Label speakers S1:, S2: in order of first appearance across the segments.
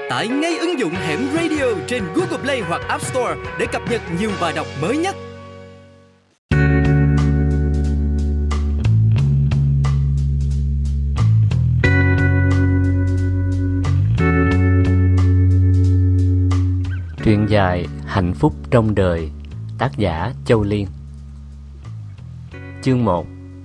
S1: Tải ngay ứng dụng Hẻm Radio trên Google Play hoặc App Store để cập nhật nhiều bài đọc mới nhất.
S2: Truyện dài Hạnh phúc trong đời, tác giả Châu Liên. Chương 1.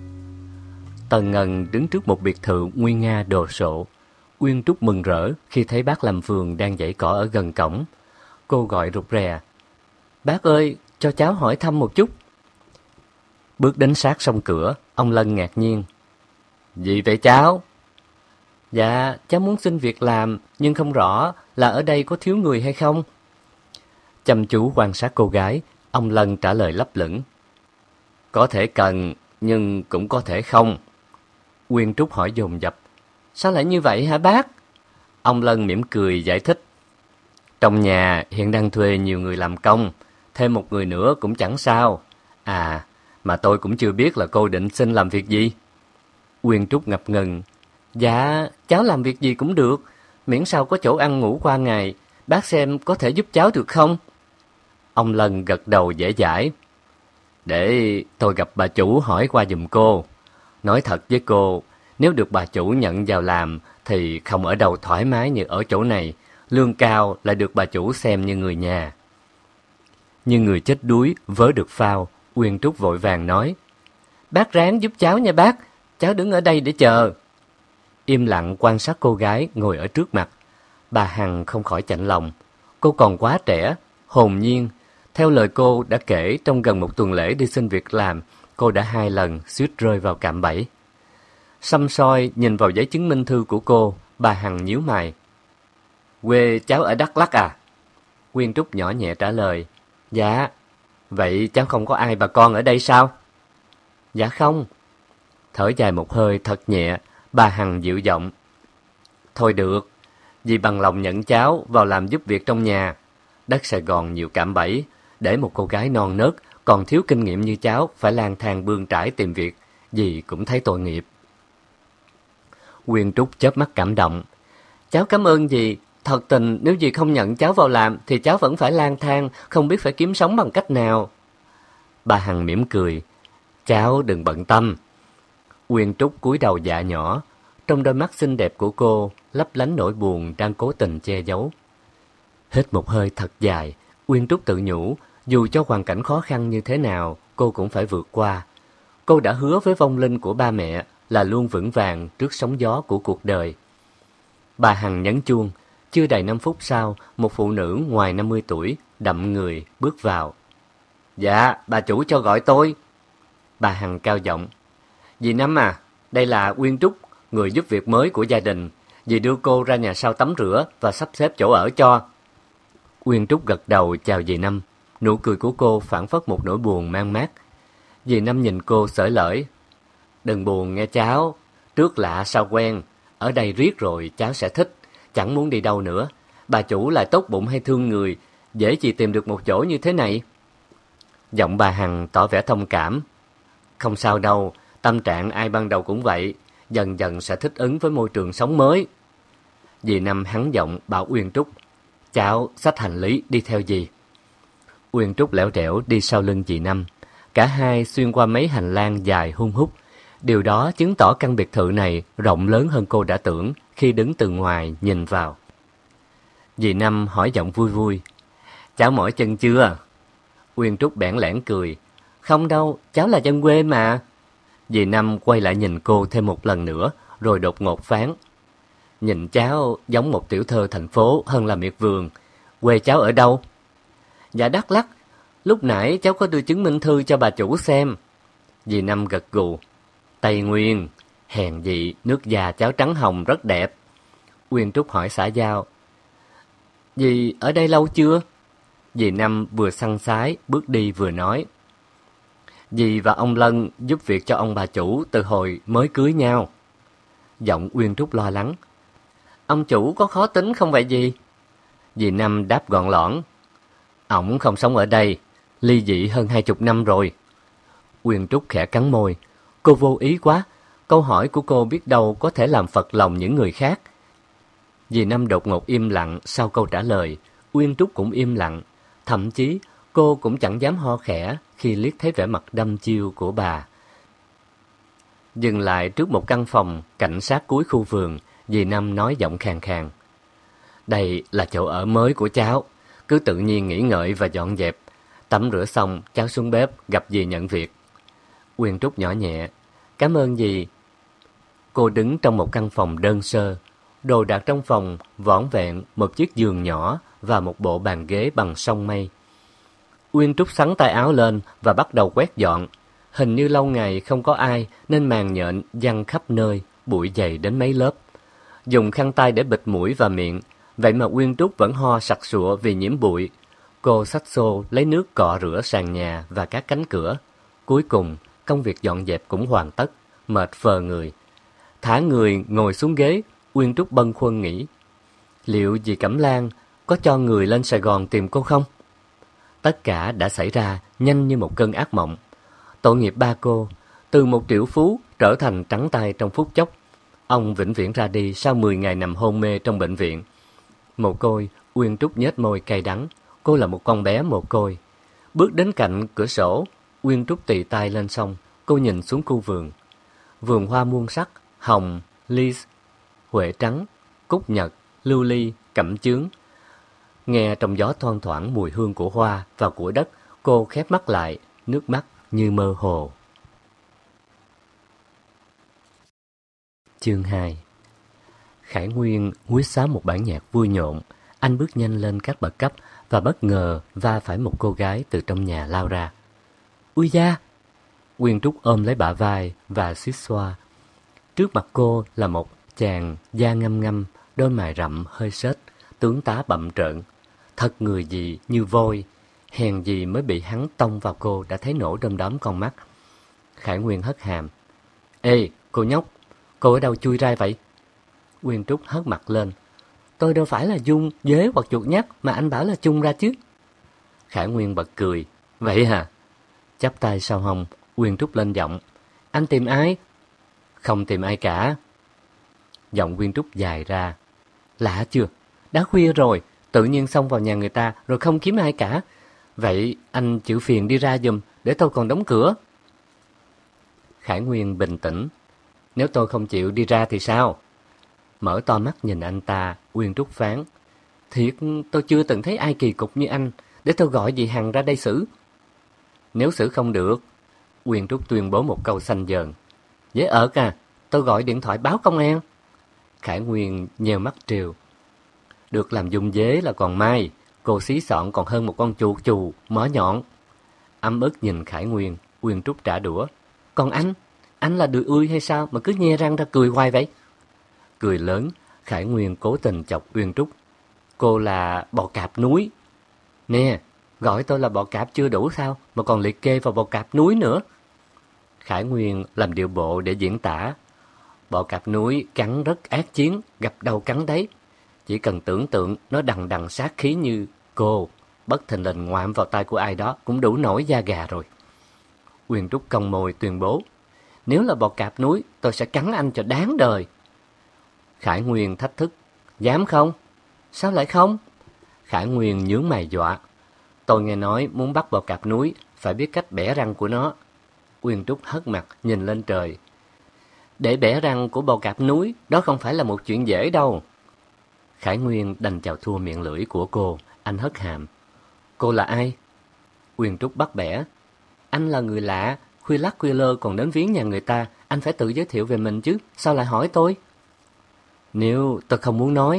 S2: Tần Ngân đứng trước một biệt thự nguy nga đồ sộ. Uyên Trúc mừng rỡ khi thấy bác làm vườn đang giãy cỏ ở gần cổng. Cô gọi rụt rè: "Bác ơi, cho cháu hỏi thăm một chút." Bước đến sát song cửa, ông Lân ngạc nhiên: "Gì vậy cháu?" "Dạ, cháu muốn xin việc làm, nhưng không rõ là ở đây có thiếu người hay không." Chăm chú quan sát cô gái, ông Lân trả lời lấp lửng: "Có thể cần, nhưng cũng có thể không." Uyên Trúc hỏi dồn dập: "Sao lại như vậy hả bác?" Ông Lân mỉm cười giải thích: "Trong nhà hiện đang thuê nhiều người làm công, thêm một người nữa cũng chẳng sao. À, mà tôi cũng chưa biết là cô định xin làm việc gì." Uyên Trúc ngập ngừng: "Dạ, cháu làm việc gì cũng được, miễn sao có chỗ ăn ngủ qua ngày, bác xem có thể giúp cháu được không?" Ông Lân gật đầu dễ dãi: "Để tôi gặp bà chủ hỏi qua giùm cô. Nói thật với cô, nếu được bà chủ nhận vào làm thì không ở đâu thoải mái như ở chỗ này, lương cao lại được bà chủ xem như người nhà." Như người chết đuối vớ được phao, Uyên Trúc vội vàng nói: "Bác ráng giúp cháu nha bác, cháu đứng ở đây để chờ." Im lặng quan sát cô gái ngồi ở trước mặt, bà Hằng không khỏi chạnh lòng. Cô còn quá trẻ, hồn nhiên. Theo lời cô đã kể, trong gần một tuần lễ đi xin việc làm, cô đã 2 lần suýt rơi vào cạm bẫy. Săm soi nhìn vào giấy chứng minh thư của cô, bà Hằng nhíu mày: "Quê cháu ở Đắk Lắk à?" Uyên Trúc nhỏ nhẹ trả lời: "Dạ." "Vậy cháu không có ai bà con ở đây sao?" "Dạ không." Thở dài một hơi thật nhẹ, bà Hằng dịu giọng: "Thôi được, dì bằng lòng nhận cháu vào làm giúp việc trong nhà. Đất Sài Gòn nhiều cạm bẫy, để một cô gái non nớt còn thiếu kinh nghiệm như cháu phải lang thang bươn trải tìm việc, dì cũng thấy tội nghiệp." Uyên Trúc chớp mắt cảm động: "Cháu cảm ơn dì, thật tình nếu dì không nhận cháu vào làm thì cháu vẫn phải lang thang, không biết phải kiếm sống bằng cách nào." Bà Hằng mỉm cười: "Cháu đừng bận tâm." Uyên Trúc cúi đầu dạ nhỏ, trong đôi mắt xinh đẹp của cô lấp lánh nỗi buồn đang cố tình che giấu. Hít một hơi thật dài, Uyên Trúc tự nhủ, dù cho hoàn cảnh khó khăn như thế nào, cô cũng phải vượt qua. Cô đã hứa với vong linh của ba mẹ là luôn vững vàng trước sóng gió của cuộc đời. Bà Hằng nhấn chuông, chưa đầy 5 phút sau, một phụ nữ ngoài 50 tuổi, đậm người, bước vào. "Dạ, bà chủ cho gọi tôi." Bà Hằng cao giọng: "Dì Năm à, đây là Uyên Trúc, người giúp việc mới của gia đình. Dì đưa cô ra nhà sau tắm rửa và sắp xếp chỗ ở cho." Uyên Trúc gật đầu chào dì Năm, nụ cười của cô phảng phất một nỗi buồn man mác. Dì Năm nhìn cô xởi lởi: "Đừng buồn nghe cháu, trước lạ sau quen, ở đây riết rồi cháu sẽ thích, chẳng muốn đi đâu nữa. Bà chủ lại tốt bụng hay thương người, dễ gì tìm được một chỗ như thế này." Giọng bà Hằng tỏ vẻ thông cảm: "Không sao đâu, tâm trạng ai ban đầu cũng vậy, dần dần sẽ thích ứng với môi trường sống mới." Dì Năm hắn giọng bảo Uyên Trúc: "Cháu xách hành lý đi theo dì." Uyên Trúc lẻo đẻo đi sau lưng dì Năm. Cả hai xuyên qua mấy hành lang dài hun hút. Điều đó chứng tỏ căn biệt thự này rộng lớn hơn cô đã tưởng khi đứng từ ngoài nhìn vào. Dì Năm hỏi giọng vui vui: "Cháu mỏi chân chưa?" Uyên Trúc bẽn lẽn cười: "Không đâu, cháu là dân quê mà." Dì Năm quay lại nhìn cô thêm một lần nữa, rồi đột ngột phán: "Nhìn cháu giống một tiểu thơ thành phố hơn là miệt vườn. Quê cháu ở đâu?" "Dạ Đắk Lắk, lúc nãy cháu có đưa chứng minh thư cho bà chủ xem." Dì Năm gật gù: "Tây Nguyên, hèn gì nước da cháu trắng hồng rất đẹp." Uyên Trúc hỏi xã giao: "Dì ở đây lâu chưa?" Dì Năm vừa săn sái bước đi vừa nói: "Dì và ông Lân giúp việc cho ông bà chủ từ hồi mới cưới nhau." Giọng Uyên Trúc lo lắng: "Ông chủ có khó tính không vậy dì?" Dì Năm đáp gọn lõn: "Ổng không sống ở đây, ly dị hơn 20 năm rồi." Uyên Trúc khẽ cắn môi. Cô vô ý quá, câu hỏi của cô biết đâu có thể làm phật lòng những người khác. Dì Năm đột ngột im lặng sau câu trả lời. Uyên Trúc cũng im lặng. Thậm chí cô cũng chẳng dám ho khẽ khi liếc thấy vẻ mặt đăm chiêu của bà. Dừng lại trước một căn phòng cạnh sát cuối khu vườn, dì Năm nói giọng khàn khàn. Đây là chỗ ở mới của cháu. Cứ tự nhiên nghỉ ngợi và dọn dẹp. Tắm rửa xong, cháu xuống bếp gặp dì nhận việc. Uyên Trúc nhỏ nhẹ. Cảm ơn dì. Cô đứng trong một căn phòng đơn sơ. Đồ đạc trong phòng vỏn vẹn một chiếc giường nhỏ và một bộ bàn ghế bằng song mây. Uyên Trúc xắn tay áo lên và bắt đầu quét dọn. Hình như lâu ngày không có ai nên màn nhện giăng khắp nơi, bụi dày đến mấy lớp. Dùng khăn tay để bịt mũi và miệng, vậy mà Uyên Trúc vẫn ho sặc sụa vì nhiễm bụi. Cô xách xô lấy nước cọ rửa sàn nhà và các cánh cửa. Cuối cùng, công việc dọn dẹp cũng hoàn tất, mệt phờ người. Thả người ngồi xuống ghế, Uyên Trúc bâng khuâng nghĩ. Liệu dì Cẩm Lan có cho người lên Sài Gòn tìm cô không? Tất cả đã xảy ra nhanh như một cơn ác mộng. Tội nghiệp ba cô, từ một triệu phú trở thành trắng tay trong phút chốc. Ông vĩnh viễn ra đi sau 10 ngày nằm hôn mê trong bệnh viện. Mồ côi, Uyên Trúc nhếch môi cay đắng. Cô là một con bé mồ côi. Bước đến cạnh cửa sổ, Uyên Trúc tì tay lên sông. Cô nhìn xuống khu vườn. Vườn hoa muôn sắc, hồng, ly, huệ trắng, cúc nhật, lưu ly, cẩm chướng. Nghe trong gió thoang thoảng mùi hương của hoa và của đất, cô khép mắt lại, nước mắt như mơ hồ. Chương 2. Khải Nguyên huýt sáo một bản nhạc vui nhộn. Anh bước nhanh lên các bậc cấp và bất ngờ va phải một cô gái từ trong nhà lao ra. Ui da! Uyên Trúc ôm lấy bả vai và xuýt xoa. Trước mặt cô là một chàng da ngăm ngăm, đôi mày rậm hơi xết, tướng tá bặm trợn. Thật người gì như voi, hèn gì mới bị hắn tông vào cô đã thấy nổ đom đóm con mắt. Khải Nguyên hất hàm. Ê, cô nhóc, cô ở đâu chui ra vậy? Uyên Trúc hất mặt lên. Tôi đâu phải là Dung, dế hoặc chuột nhắt mà anh bảo là Chung ra chứ. Khải Nguyên bật cười. Vậy hả? Chắp tay sau hông, Uyên Trúc lên giọng. Anh tìm ai? Không tìm ai cả. Giọng Uyên Trúc dài ra. Lạ chưa? Đã khuya rồi, tự nhiên xông vào nhà người ta rồi không kiếm ai cả. Vậy anh chịu phiền đi ra giùm để tôi còn đóng cửa. Khải Nguyên bình tĩnh. Nếu tôi không chịu đi ra thì sao? Mở to mắt nhìn anh ta, Uyên Trúc phán. Thiệt tôi chưa từng thấy ai kỳ cục như anh, để tôi gọi dì Hằng ra đây xử. Nếu xử không được, Uyên Trúc tuyên bố một câu xanh dờn. Dễ ợt à, tôi gọi điện thoại báo công an. Khải Nguyên nheo mắt trêu. Được làm dung dế là còn may, cô xí xọn còn hơn một con chuột chù, mỏ nhọn. Ấm ức nhìn Khải Nguyên, Uyên Trúc trả đũa. Còn anh là đười ươi hay sao mà cứ nhe răng ra cười hoài vậy? Cười lớn, Khải Nguyên cố tình chọc Uyên Trúc. Cô là bò cạp núi. Nè, gọi tôi là bò cạp chưa đủ sao, mà còn liệt kê vào bò cạp núi nữa. Khải Nguyên làm điệu bộ để diễn tả. Bò cạp núi cắn rất ác chiến, gặp đầu cắn đấy. Chỉ cần tưởng tượng nó đằng đằng sát khí như cô, bất thình lình ngoạm vào tay của ai đó cũng đủ nổi da gà rồi. Uyên Trúc cong môi tuyên bố. Nếu là bò cạp núi, tôi sẽ cắn anh cho đáng đời. Khải Nguyên thách thức. Dám không? Sao lại không? Khải Nguyên nhướng mày dọa. Tôi nghe nói muốn bắt bò cạp núi, phải biết cách bẻ răng của nó. Uyên Trúc hất mặt nhìn lên trời. Để bẻ răng của bò cạp núi, đó không phải là một chuyện dễ đâu. Khải Nguyên đành chào thua miệng lưỡi của cô, anh hất hàm. Cô là ai? Uyên Trúc bắt bẻ. Anh là người lạ, khuya lắc khuya lơ còn đến viếng nhà người ta, anh phải tự giới thiệu về mình chứ, sao lại hỏi tôi? Nếu tôi không muốn nói,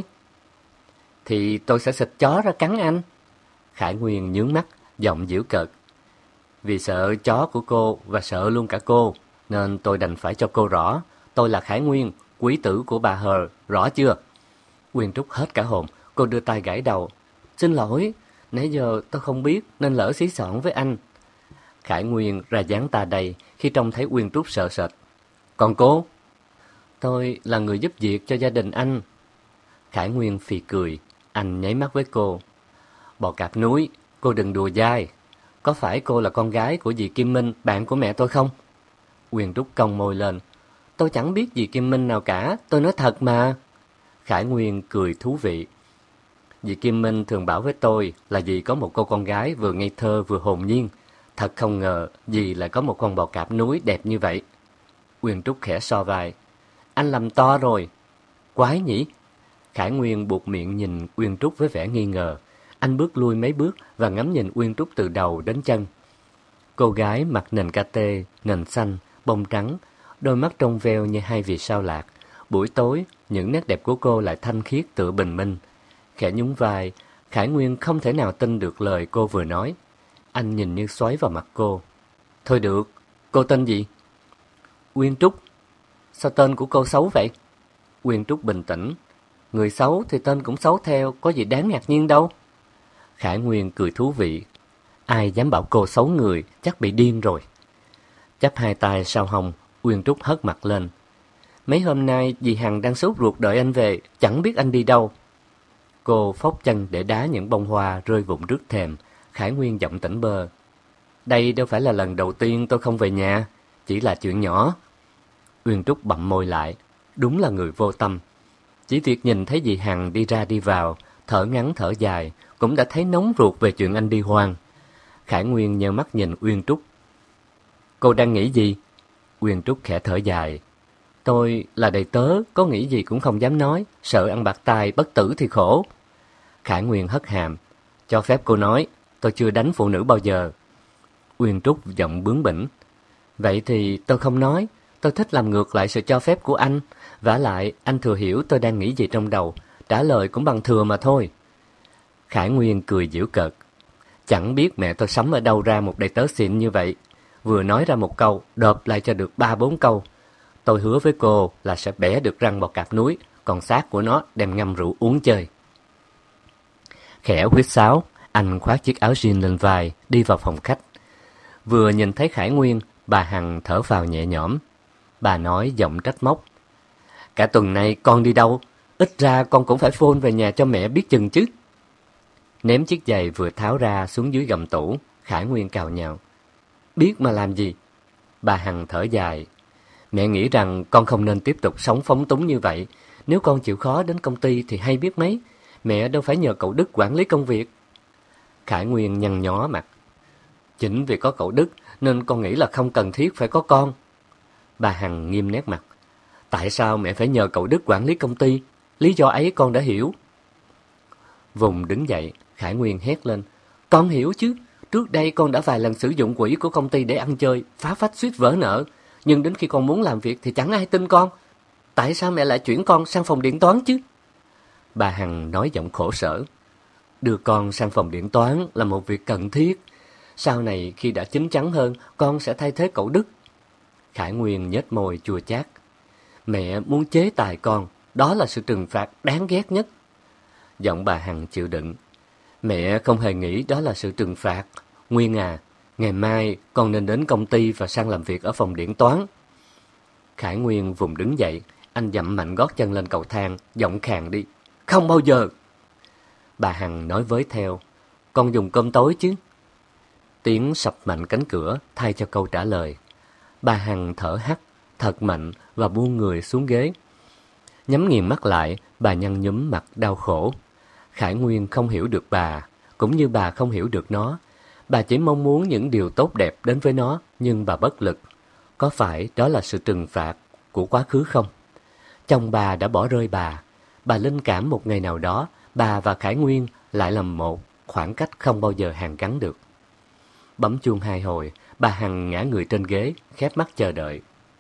S2: thì tôi sẽ xịt chó ra cắn anh. Khải Nguyên nhướng mắt, giọng giễu cợt. Vì sợ chó của cô và sợ luôn cả cô, nên tôi đành phải cho cô rõ. Tôi là Khải Nguyên, quý tử của bà Hờ, rõ chưa? Uyên Trúc hết cả hồn, cô đưa tay gãi đầu. Xin lỗi, nãy giờ tôi không biết nên lỡ xí xỏn với anh. Khải Nguyên ra dáng ta đây khi trông thấy Uyên Trúc sợ sệt. Còn cô? Tôi là người giúp việc cho gia đình anh. Khải Nguyên phì cười, anh nháy mắt với cô. Bò cạp núi, cô đừng đùa dai. Có phải cô là con gái của dì Kim Minh, bạn của mẹ tôi không? Uyên Trúc cong môi lên. Tôi chẳng biết dì Kim Minh nào cả, tôi nói thật mà. Khải Nguyên cười thú vị. Dì Kim Minh thường bảo với tôi là dì có một cô con gái vừa ngây thơ vừa hồn nhiên. Thật không ngờ dì lại có một con bò cạp núi đẹp như vậy. Uyên Trúc khẽ so vai. Anh làm to rồi. Quái nhỉ? Khải Nguyên buột miệng nhìn Uyên Trúc với vẻ nghi ngờ. Anh bước lui mấy bước và ngắm nhìn Uyên Trúc từ đầu đến chân. Cô gái mặc nền kate, nền xanh, bông trắng, đôi mắt trong veo như hai vì sao lạc. Buổi tối, những nét đẹp của cô lại thanh khiết tựa bình minh. Khẽ nhún vai, Khải Nguyên không thể nào tin được lời cô vừa nói. Anh nhìn như xoáy vào mặt cô. Thôi được, cô tên gì? Uyên Trúc. Sao tên của cô xấu vậy? Uyên Trúc bình tĩnh. Người xấu thì tên cũng xấu theo, có gì đáng ngạc nhiên đâu. Khải Nguyên cười thú vị. Ai dám bảo cô xấu người, chắc bị điên rồi. Chắp hai tay sau hông, Uyên Trúc hất mặt lên. Mấy hôm nay dì Hằng đang sốt ruột đợi anh về, chẳng biết anh đi đâu. Cô phóc chân để đá những bông hoa rơi vụng rước thềm. Khải Nguyên giọng tỉnh bơ. Đây đâu phải là lần đầu tiên tôi không về nhà, chỉ là chuyện nhỏ. Uyên Trúc bặm môi lại. Đúng là người vô tâm. Chỉ việc nhìn thấy dì Hằng đi ra đi vào, thở ngắn thở dài, cũng đã thấy nóng ruột về chuyện anh đi hoang. Khải Nguyên nheo mắt nhìn Uyên Trúc. Cô đang nghĩ gì? Uyên Trúc khẽ thở dài. Tôi là đầy tớ, có nghĩ gì cũng không dám nói, sợ ăn bạc tai bất tử thì khổ. Khải Nguyên hất hàm. Cho phép cô nói, tôi chưa đánh phụ nữ bao giờ. Uyên Trúc giọng bướng bỉnh. Vậy thì tôi không nói, tôi thích làm ngược lại sự cho phép của anh. Vả lại, anh thừa hiểu tôi đang nghĩ gì trong đầu, trả lời cũng bằng thừa mà thôi. Khải Nguyên cười giễu cợt. Chẳng biết mẹ tôi sắm ở đâu ra một đầy tớ xịn như vậy. Vừa nói ra một câu, đợp lại cho được 3-4 câu. Tôi hứa với cô là sẽ bẻ được răng bò cạp núi, còn xác của nó đem ngâm rượu uống chơi. Khẽ huýt sáo, anh khoác chiếc áo jean lên vai, đi vào phòng khách. Vừa nhìn thấy Khải Nguyên, bà Hằng thở phào nhẹ nhõm. Bà nói giọng trách móc. Cả tuần nay con đi đâu? Ít ra con cũng phải phone về nhà cho mẹ biết chừng chứ. Ném chiếc giày vừa tháo ra xuống dưới gầm tủ, Khải Nguyên cào nhào. Biết mà làm gì? Bà Hằng thở dài. Mẹ nghĩ rằng con không nên tiếp tục sống phóng túng như vậy. Nếu con chịu khó đến công ty thì hay biết mấy. Mẹ đâu phải nhờ cậu Đức quản lý công việc. Khải Nguyên nhăn nhó mặt. Chính vì có cậu Đức nên con nghĩ là không cần thiết phải có con. Bà Hằng nghiêm nét mặt. Tại sao mẹ phải nhờ cậu Đức quản lý công ty? Lý do ấy con đã hiểu. Vùng đứng dậy, Khải Nguyên hét lên. Con hiểu chứ. Trước đây con đã vài lần sử dụng quỹ của công ty để ăn chơi, phá phách suýt vỡ nợ. Nhưng đến khi con muốn làm việc thì chẳng ai tin con. Tại sao mẹ lại chuyển con sang phòng điện toán chứ? Bà Hằng nói giọng khổ sở. Đưa con sang phòng điện toán là một việc cần thiết. Sau này khi đã chín chắn hơn, con sẽ thay thế cậu Đức. Khải Nguyên nhếch môi chua chát. Mẹ muốn chế tài con, đó là sự trừng phạt đáng ghét nhất. Giọng bà Hằng chịu đựng. Mẹ không hề nghĩ đó là sự trừng phạt. Nguyên à, ngày mai con nên đến công ty và sang làm việc ở phòng điện toán. Khải Nguyên vùng đứng dậy, anh dậm mạnh gót chân lên cầu thang, giọng khàn đi. Không bao giờ. Bà Hằng nói với theo. Con dùng cơm tối chứ? Tiếng sập mạnh cánh cửa thay cho câu trả lời. Bà Hằng thở hắt, thật mạnh và buông người xuống ghế. Nhắm nghiền mắt lại, bà nhăn nhúm mặt đau khổ. Khải Nguyên không hiểu được bà, cũng như bà không hiểu được nó. Bà chỉ mong muốn những điều tốt đẹp đến với nó, nhưng bà bất lực. Có phải đó là sự trừng phạt của quá khứ không? Chồng bà đã bỏ rơi bà. Bà linh cảm một ngày nào đó, bà và Khải Nguyên lại làm một, khoảng cách không bao giờ hàn gắn được. Bấm chuông 2 hồi, bà Hằng ngã người trên ghế, khép mắt chờ đợi.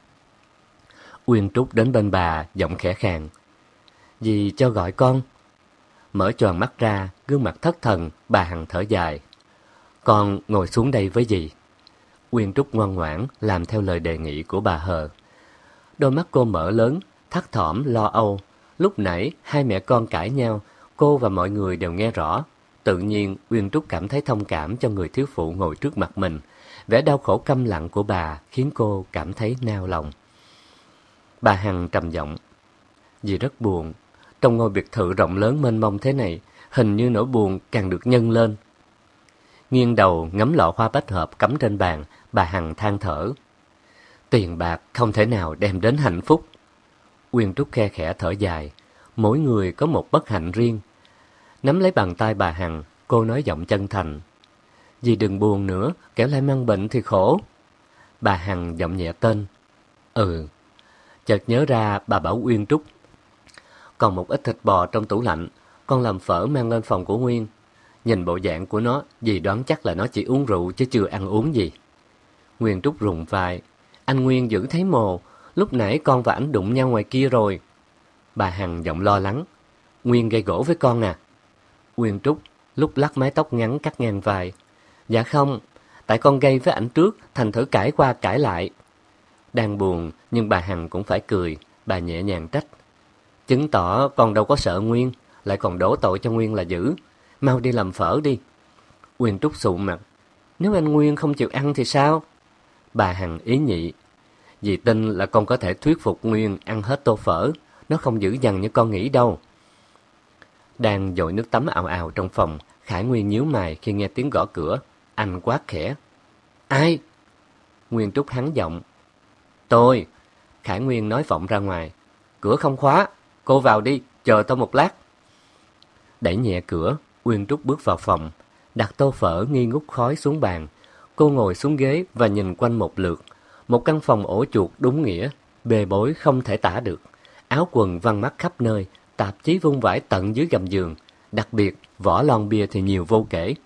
S2: Uyên Trúc đến bên bà, giọng khẽ khàn. Dì cho gọi con. Mở choàng mắt ra, gương mặt thất thần, bà Hằng thở dài. Con ngồi xuống đây với dì. Uyên Trúc ngoan ngoãn làm theo lời đề nghị của bà Hờ. Đôi mắt cô mở lớn, thắt thỏm lo âu. Lúc nãy hai mẹ con cãi nhau, cô và mọi người đều nghe rõ. Tự nhiên Uyên Trúc cảm thấy thông cảm cho người thiếu phụ ngồi trước mặt mình. Vẻ đau khổ câm lặng của bà khiến cô cảm thấy nao lòng. Bà Hằng trầm giọng. Dì rất buồn. Trong ngôi biệt thự rộng lớn mênh mông thế này, hình như nỗi buồn càng được nhân lên. Nghiêng đầu ngắm lọ hoa bách hợp cắm trên bàn, bà Hằng than thở. Tiền bạc không thể nào đem đến hạnh phúc. Uyên Trúc khe khẽ thở dài. Mỗi người có một bất hạnh riêng. Nắm lấy bàn tay bà Hằng, cô nói giọng chân thành. Dì đừng buồn nữa, kẻo lại mang bệnh thì khổ. Bà Hằng giọng nhẹ tên. Ừ. Chợt nhớ ra bà bảo Uyên Trúc. Còn một ít thịt bò trong tủ lạnh, con làm phở mang lên phòng của Nguyên. Nhìn bộ dạng của nó, dì đoán chắc là nó chỉ uống rượu chứ chưa ăn uống gì. Nguyên Trúc rùng vai. Anh Nguyên giữ thấy mồ, lúc nãy con và ảnh đụng nhau ngoài kia rồi. Bà Hằng giọng lo lắng. Nguyên gây gổ với con à? Nguyên Trúc lúc lắc mái tóc ngắn cắt ngang vai. Dạ không, tại con gây với ảnh trước, thành thử cãi qua cãi lại. Đang buồn, nhưng bà Hằng cũng phải cười, bà nhẹ nhàng trách. Chứng tỏ con đâu có sợ Nguyên, lại còn đổ tội cho Nguyên là dữ. Mau đi làm phở đi. Nguyên Trúc sụ mặt. Nếu anh Nguyên không chịu ăn thì sao? Bà Hằng ý nhị. Dì tin là con có thể thuyết phục Nguyên ăn hết tô phở, nó không dữ dằn như con nghĩ đâu. Đang dội nước tắm ào ào trong phòng, Khải Nguyên nhíu mày khi nghe tiếng gõ cửa. Anh quát khẽ. Ai? Nguyên Trúc hắn giọng. Tôi. Khải Nguyên nói vọng ra ngoài. Cửa không khóa, cô vào đi, chờ tôi một lát. Đẩy nhẹ cửa, Nguyên Trúc bước vào phòng, đặt tô phở nghi ngút khói xuống bàn. Cô ngồi xuống ghế và nhìn quanh một lượt. Một căn phòng ổ chuột đúng nghĩa, bề bối không thể tả được. Áo quần văng mắt khắp nơi, tạp chí vung vãi tận dưới gầm giường. Đặc biệt, vỏ lon bia thì nhiều vô kể.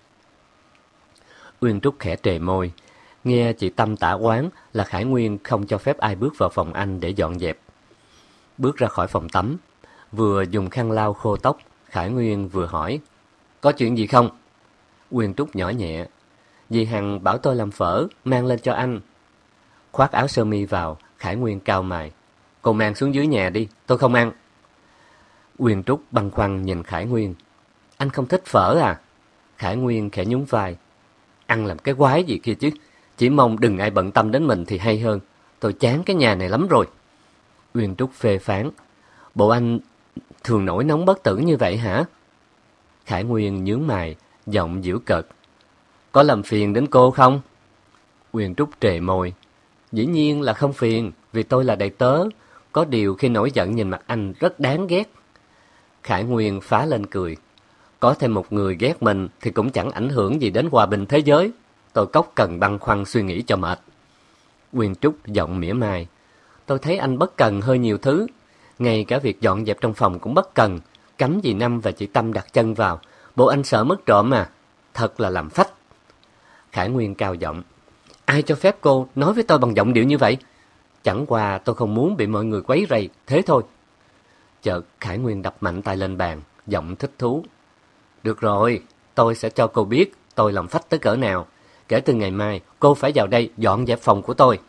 S2: Nguyên Trúc khẽ trề môi. Nghe chị Tâm tả oán là Khải Nguyên không cho phép ai bước vào phòng anh để dọn dẹp. Bước ra khỏi phòng tắm, vừa dùng khăn lau khô tóc, Khải Nguyên vừa hỏi. Có chuyện gì không? Nguyên Trúc nhỏ nhẹ. Dì Hằng bảo tôi làm phở, mang lên cho anh. Khoác áo sơ mi vào, Khải Nguyên cau mày. Cô mang xuống dưới nhà đi, tôi không ăn. Nguyên Trúc băn khoăn nhìn Khải Nguyên. Anh không thích phở à? Khải Nguyên khẽ nhún vai. Ăn làm cái quái gì kia chứ, chỉ mong đừng ai bận tâm đến mình thì hay hơn. Tôi chán cái nhà này lắm rồi. Nguyên Trúc phê phán. Bộ anh thường nổi nóng bất tử như vậy hả? Khải Nguyên nhướng mày, giọng giễu cợt. Có làm phiền đến cô không? Nguyên Trúc trề môi. Dĩ nhiên là không phiền, vì tôi là đầy tớ. Có điều khi nổi giận nhìn mặt anh rất đáng ghét. Khải Nguyên phá lên cười. Có thêm một người ghét mình thì cũng chẳng ảnh hưởng gì đến hòa bình thế giới. Tôi cốc cần băn khoăn suy nghĩ cho mệt. Nguyên Trúc giọng mỉa mai. Tôi thấy anh bất cần hơi nhiều thứ. Ngay cả việc dọn dẹp trong phòng cũng bất cần. Cấm dì Năm và chị Tâm đặt chân vào. Bộ anh sợ mất trộm à? Thật là làm phách. Khải Nguyên cao giọng. Ai cho phép cô nói với tôi bằng giọng điệu như vậy? Chẳng qua tôi không muốn bị mọi người quấy rầy, thế thôi. Chợt Khải Nguyên đập mạnh tay lên bàn, giọng thích thú. Được rồi, tôi sẽ cho cô biết tôi làm phách tới cỡ nào. Kể từ ngày mai, cô phải vào đây dọn dẹp phòng của tôi.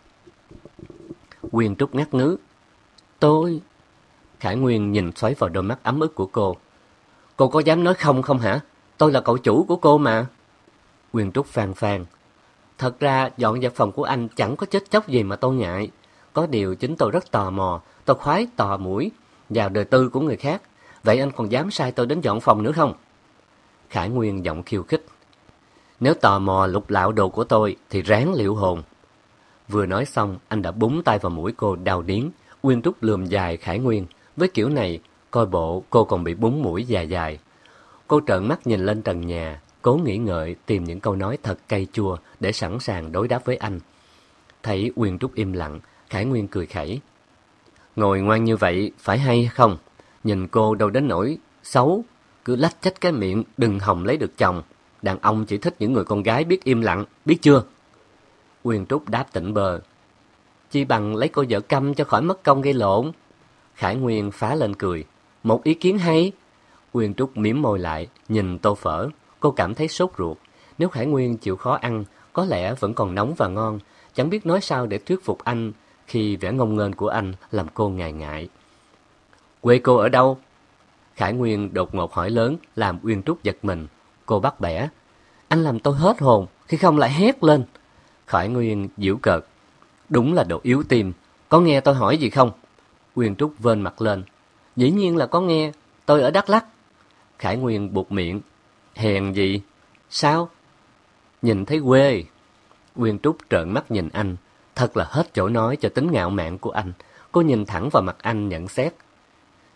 S2: Nguyên Trúc ngắt ngứ. Tôi... Khải Nguyên nhìn xoáy vào đôi mắt ấm ức của cô. Cô có dám nói không không hả? Tôi là cậu chủ của cô mà. Nguyên Trúc phàn phàn. Thật ra dọn dẹp phòng của anh chẳng có chết chóc gì mà tôi ngại. Có điều chính tôi rất tò mò, tôi khoái tò mũi vào đời tư của người khác. Vậy anh còn dám sai tôi đến dọn phòng nữa không? Khải Nguyên giọng khiêu khích. Nếu tò mò lục lạo đồ của tôi thì ráng liệu hồn. Vừa nói xong, anh đã búng tay vào mũi cô đau điếng. Nguyên Trúc lườm dài Khải Nguyên. Với kiểu này, coi bộ cô còn bị búng mũi dài dài. Cô trợn mắt nhìn lên trần nhà, cố nghĩ ngợi tìm những câu nói thật cay chua để sẵn sàng đối đáp với anh. Thấy Nguyên Trúc im lặng, Khải Nguyên cười khẩy. Ngồi ngoan như vậy phải hay không? Nhìn cô đâu đến nỗi xấu, cứ lách chách cái miệng đừng hòng lấy được chồng. Đàn ông chỉ thích những người con gái biết im lặng, biết chưa? Nguyên Trúc đáp tỉnh bờ. Chi bằng lấy cô vợ câm cho khỏi mất công gây lộn. Khải Nguyên phá lên cười. Một ý kiến hay. Nguyên Trúc mím môi lại, nhìn tô phở. Cô cảm thấy sốt ruột. Nếu Khải Nguyên chịu khó ăn, có lẽ vẫn còn nóng và ngon. Chẳng biết nói sao để thuyết phục anh khi vẻ ngông nghênh của anh làm cô ngại ngại. Quê cô ở đâu? Khải Nguyên đột ngột hỏi lớn làm Nguyên Trúc giật mình. Cô bắt bẻ. Anh làm tôi hết hồn, khi không lại hét lên. Khải Nguyên giễu cợt. Đúng là đồ yếu tim. Có nghe tôi hỏi gì không? Nguyên Trúc vênh mặt lên. Dĩ nhiên là có nghe. Tôi ở Đắk Lắk. Khải Nguyên buột miệng. Hèn gì? Sao? Nhìn thấy quê. Nguyên Trúc trợn mắt nhìn anh. Thật là hết chỗ nói cho tính ngạo mạn của anh. Cô nhìn thẳng vào mặt anh nhận xét.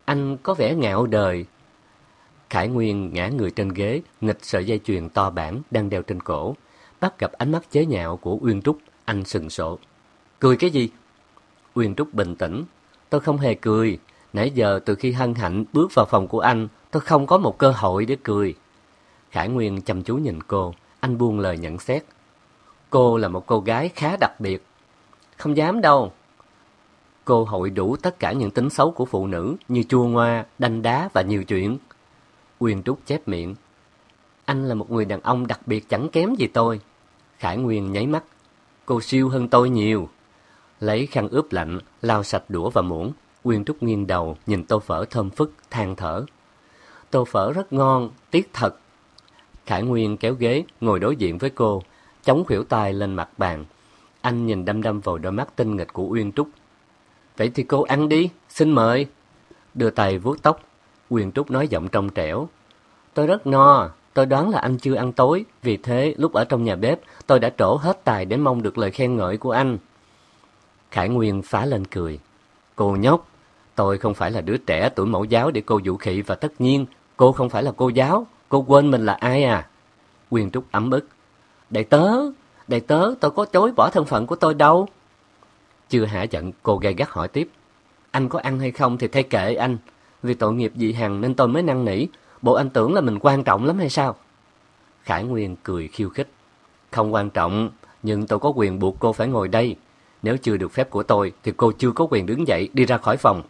S2: Anh có vẻ ngạo đời. Khải Nguyên ngã người trên ghế, nghịch sợi dây chuyền to bản đang đeo trên cổ. Bắt gặp ánh mắt chế nhạo của Uyên Trúc, anh sừng sộ. Cười cái gì? Uyên Trúc bình tĩnh. Tôi không hề cười. Nãy giờ từ khi hân hạnh bước vào phòng của anh, tôi không có một cơ hội để cười. Khải Nguyên chăm chú nhìn cô, anh buông lời nhận xét. Cô là một cô gái khá đặc biệt. Không dám đâu. Cô hội đủ tất cả những tính xấu của phụ nữ như chua ngoa, đanh đá và nhiều chuyện. Uyên Trúc chép miệng. Anh là một người đàn ông đặc biệt chẳng kém gì tôi. Khải Nguyên nháy mắt. Cô siêu hơn tôi nhiều. Lấy khăn ướp lạnh, lau sạch đũa và muỗng. Uyên Trúc nghiêng đầu, nhìn tô phở thơm phức, than thở. Tô phở rất ngon, tiếc thật. Khải Nguyên kéo ghế, ngồi đối diện với cô, chống khuỷu tay lên mặt bàn. Anh nhìn đăm đăm vào đôi mắt tinh nghịch của Uyên Trúc. Vậy thì cô ăn đi, xin mời. Đưa tay vuốt tóc, Uyên Trúc nói giọng trong trẻo. Tôi rất no, tôi đoán là anh chưa ăn tối, vì thế lúc ở trong nhà bếp tôi đã trổ hết tài để mong được lời khen ngợi của anh. Khải Nguyên phá lên cười. Cô nhóc, tôi không phải là đứa trẻ tuổi mẫu giáo để cô dụ khị và tất nhiên cô không phải là cô giáo, cô quên mình là ai à? Uyên Trúc ấm ức. Đầy tớ, tôi có chối bỏ thân phận của tôi đâu. Chưa hả giận, cô gay gắt hỏi tiếp. Anh có ăn hay không thì thay kệ anh. Vì tội nghiệp dị hằng nên tôi mới năn nỉ. Bộ anh tưởng là mình quan trọng lắm hay sao? Khải Nguyên cười khiêu khích. Không quan trọng, nhưng tôi có quyền buộc cô phải ngồi đây. Nếu chưa được phép của tôi thì cô chưa có quyền đứng dậy đi ra khỏi phòng.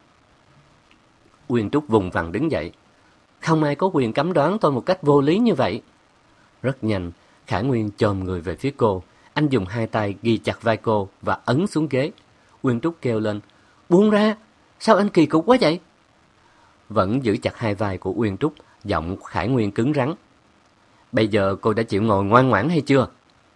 S2: Uyên Trúc vùng vằng đứng dậy. Không ai có quyền cấm đoán tôi một cách vô lý như vậy. Rất nhanh, Khải Nguyên chồm người về phía cô. Anh dùng hai tay ghi chặt vai cô và ấn xuống ghế. Uyên Trúc kêu lên. Buông ra, sao anh kỳ cục quá vậy? Vẫn giữ chặt hai vai của Uyên Trúc, giọng Khải Nguyên cứng rắn. Bây giờ cô đã chịu ngồi ngoan ngoãn hay chưa?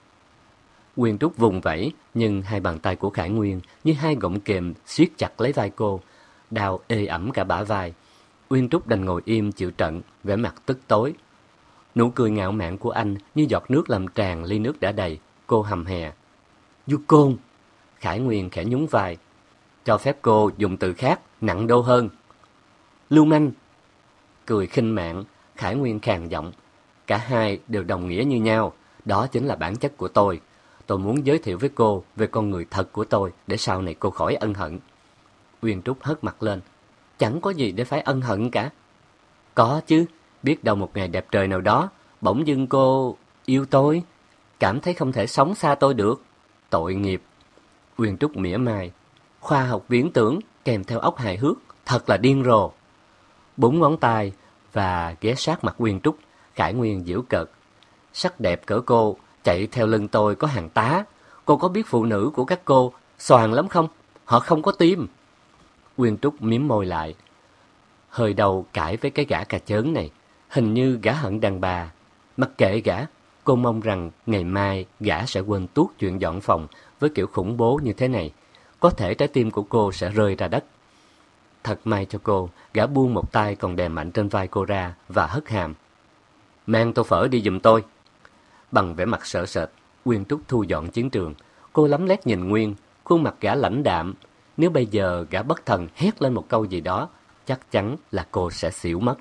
S2: Uyên Trúc vùng vẫy, nhưng hai bàn tay của Khải Nguyên như hai gọng kềm siết chặt lấy vai cô, đau ê ẩm cả bả vai. Uyên Trúc đành ngồi im chịu trận, vẻ mặt tức tối. Nụ cười ngạo mạn của anh như giọt nước làm tràn ly nước đã đầy. Cô hầm hè. Du Côn. Khải Nguyên khẽ nhún vai. Cho phép cô dùng từ khác, nặng đô hơn. Lưu manh. Cười khinh mạn, Khải Nguyên khàn giọng. Cả hai đều đồng nghĩa như nhau. Đó chính là bản chất của tôi. Tôi muốn giới thiệu với cô về con người thật của tôi để sau này cô khỏi ân hận. Uyên Trúc hất mặt lên. Chẳng có gì để phải ân hận cả. Có chứ, biết đâu một ngày đẹp trời nào đó, bỗng dưng cô yêu tôi, cảm thấy không thể sống xa tôi được. Tội nghiệp. Uyên Trúc mỉa mai. Khoa học viễn tưởng kèm theo óc hài hước, thật là điên rồ. Búng ngón tay và ghé sát mặt Uyên Trúc, Khải Nguyên giễu cợt. Sắc đẹp cỡ cô, chạy theo lưng tôi có hàng tá. Cô có biết phụ nữ của các cô xoàn lắm không? Họ không có tim. Uyên Trúc mím môi lại. Hơi đầu cãi với cái gã cà chớn này. Hình như gã hận đàn bà. Mặc kệ gã, cô mong rằng ngày mai gã sẽ quên tuốt chuyện dọn phòng với kiểu khủng bố như thế này. Có thể trái tim của cô sẽ rơi ra đất. Thật may cho cô, gã buông một tay còn đè mạnh trên vai cô ra và hất hàm. Mang tô phở đi giùm tôi. Bằng vẻ mặt sợ sệt, Uyên Trúc thu dọn chiến trường. Cô lấm lét nhìn Nguyên, khuôn mặt gã lãnh đạm. Nếu bây giờ gã bất thần hét lên một câu gì đó, chắc chắn là cô sẽ xỉu mất.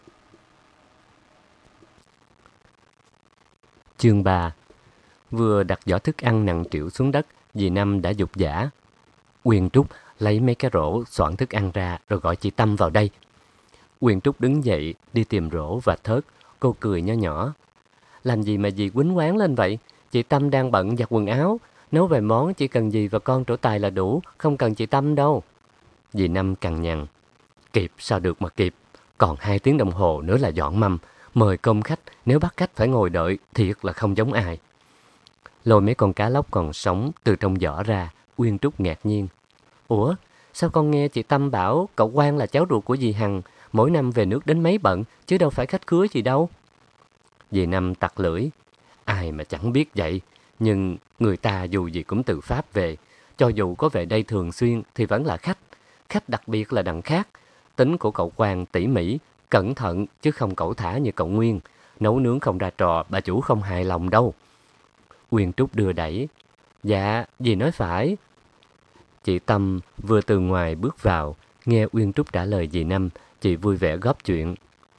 S2: Chương 3. Vừa đặt giỏ thức ăn nặng trĩu xuống đất, dì Năm đã giục giã. Uyên Trúc lấy mấy cái rổ soạn thức ăn ra rồi gọi chị Tâm vào đây. Uyên Trúc đứng dậy đi tìm rổ và thớt. Cô cười nho nhỏ. Làm gì mà dì quýnh quán lên vậy? Chị Tâm đang bận giặt quần áo. Nấu vài món chỉ cần dì và con trổ tài là đủ, không cần chị Tâm đâu. Dì Năm cằn nhằn. Kịp sao được mà kịp. Còn 2 tiếng đồng hồ nữa là dọn mâm. Mời công khách, nếu bắt khách phải ngồi đợi, thiệt là không giống ai. Lôi mấy con cá lóc còn sống từ trong giỏ ra, Uyên Trúc ngạc nhiên. Ủa, sao con nghe chị Tâm bảo cậu Quang là cháu ruột của dì Hằng, mỗi năm về nước đến mấy bận, chứ đâu phải khách khứa gì đâu. Dì Năm tặc lưỡi. Ai mà chẳng biết vậy, nhưng người ta dù gì cũng từ Pháp về, cho dù có về đây thường xuyên thì vẫn là khách. Khách đặc biệt là đằng khác. Tính của cậu Quang tỉ mỉ, cẩn thận chứ không cẩu thả như cậu Nguyên. Nấu nướng không ra trò, bà chủ không hài lòng đâu. Uyên Trúc đưa đẩy. Dạ, dì nói phải. Chị Tâm vừa từ ngoài bước vào, Nghe Uyên Trúc trả lời dì Năm, chị vui vẻ góp chuyện.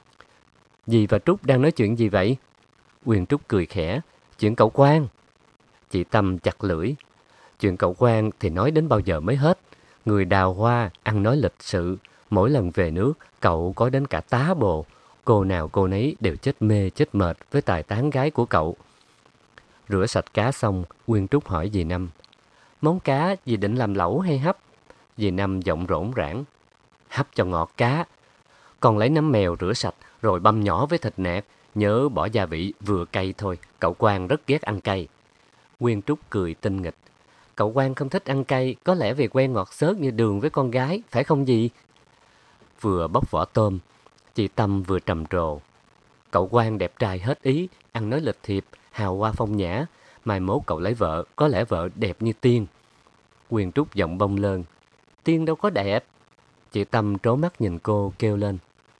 S2: Dì và Trúc đang nói chuyện gì vậy? Uyên Trúc cười khẽ. Chuyện cậu Quang. Chị Tâm chặt lưỡi. Chuyện cậu Quang thì nói đến bao giờ mới hết. Người đào hoa, ăn nói lịch sự. Mỗi lần về nước, cậu có đến cả tá bồ. Cô nào cô nấy đều chết mê chết mệt với tài tán gái của cậu. Rửa sạch cá xong, Uyên Trúc hỏi dì Năm. Món cá dì định làm lẩu hay hấp? Dì Năm giọng rỗn rãng. Hấp cho ngọt cá. Còn lấy nấm mèo rửa sạch rồi băm nhỏ với thịt nạc. Nhớ bỏ gia vị vừa cay thôi, cậu Quang rất ghét ăn cay. Uyên Trúc cười tinh nghịch. Cậu Quang không thích ăn cay, có lẽ vì quen ngọt xớt như đường với con gái, phải không dì? Vừa bóc vỏ tôm, chị Tâm vừa trầm trồ. Cậu Quang đẹp trai hết ý, ăn nói lịch thiệp, hào hoa phong nhã. Mai mốt cậu lấy vợ, có lẽ vợ đẹp như Tiên. Uyên Trúc giọng bông lơn. Tiên đâu có đẹp. Chị Tâm trố mắt nhìn cô kêu lên.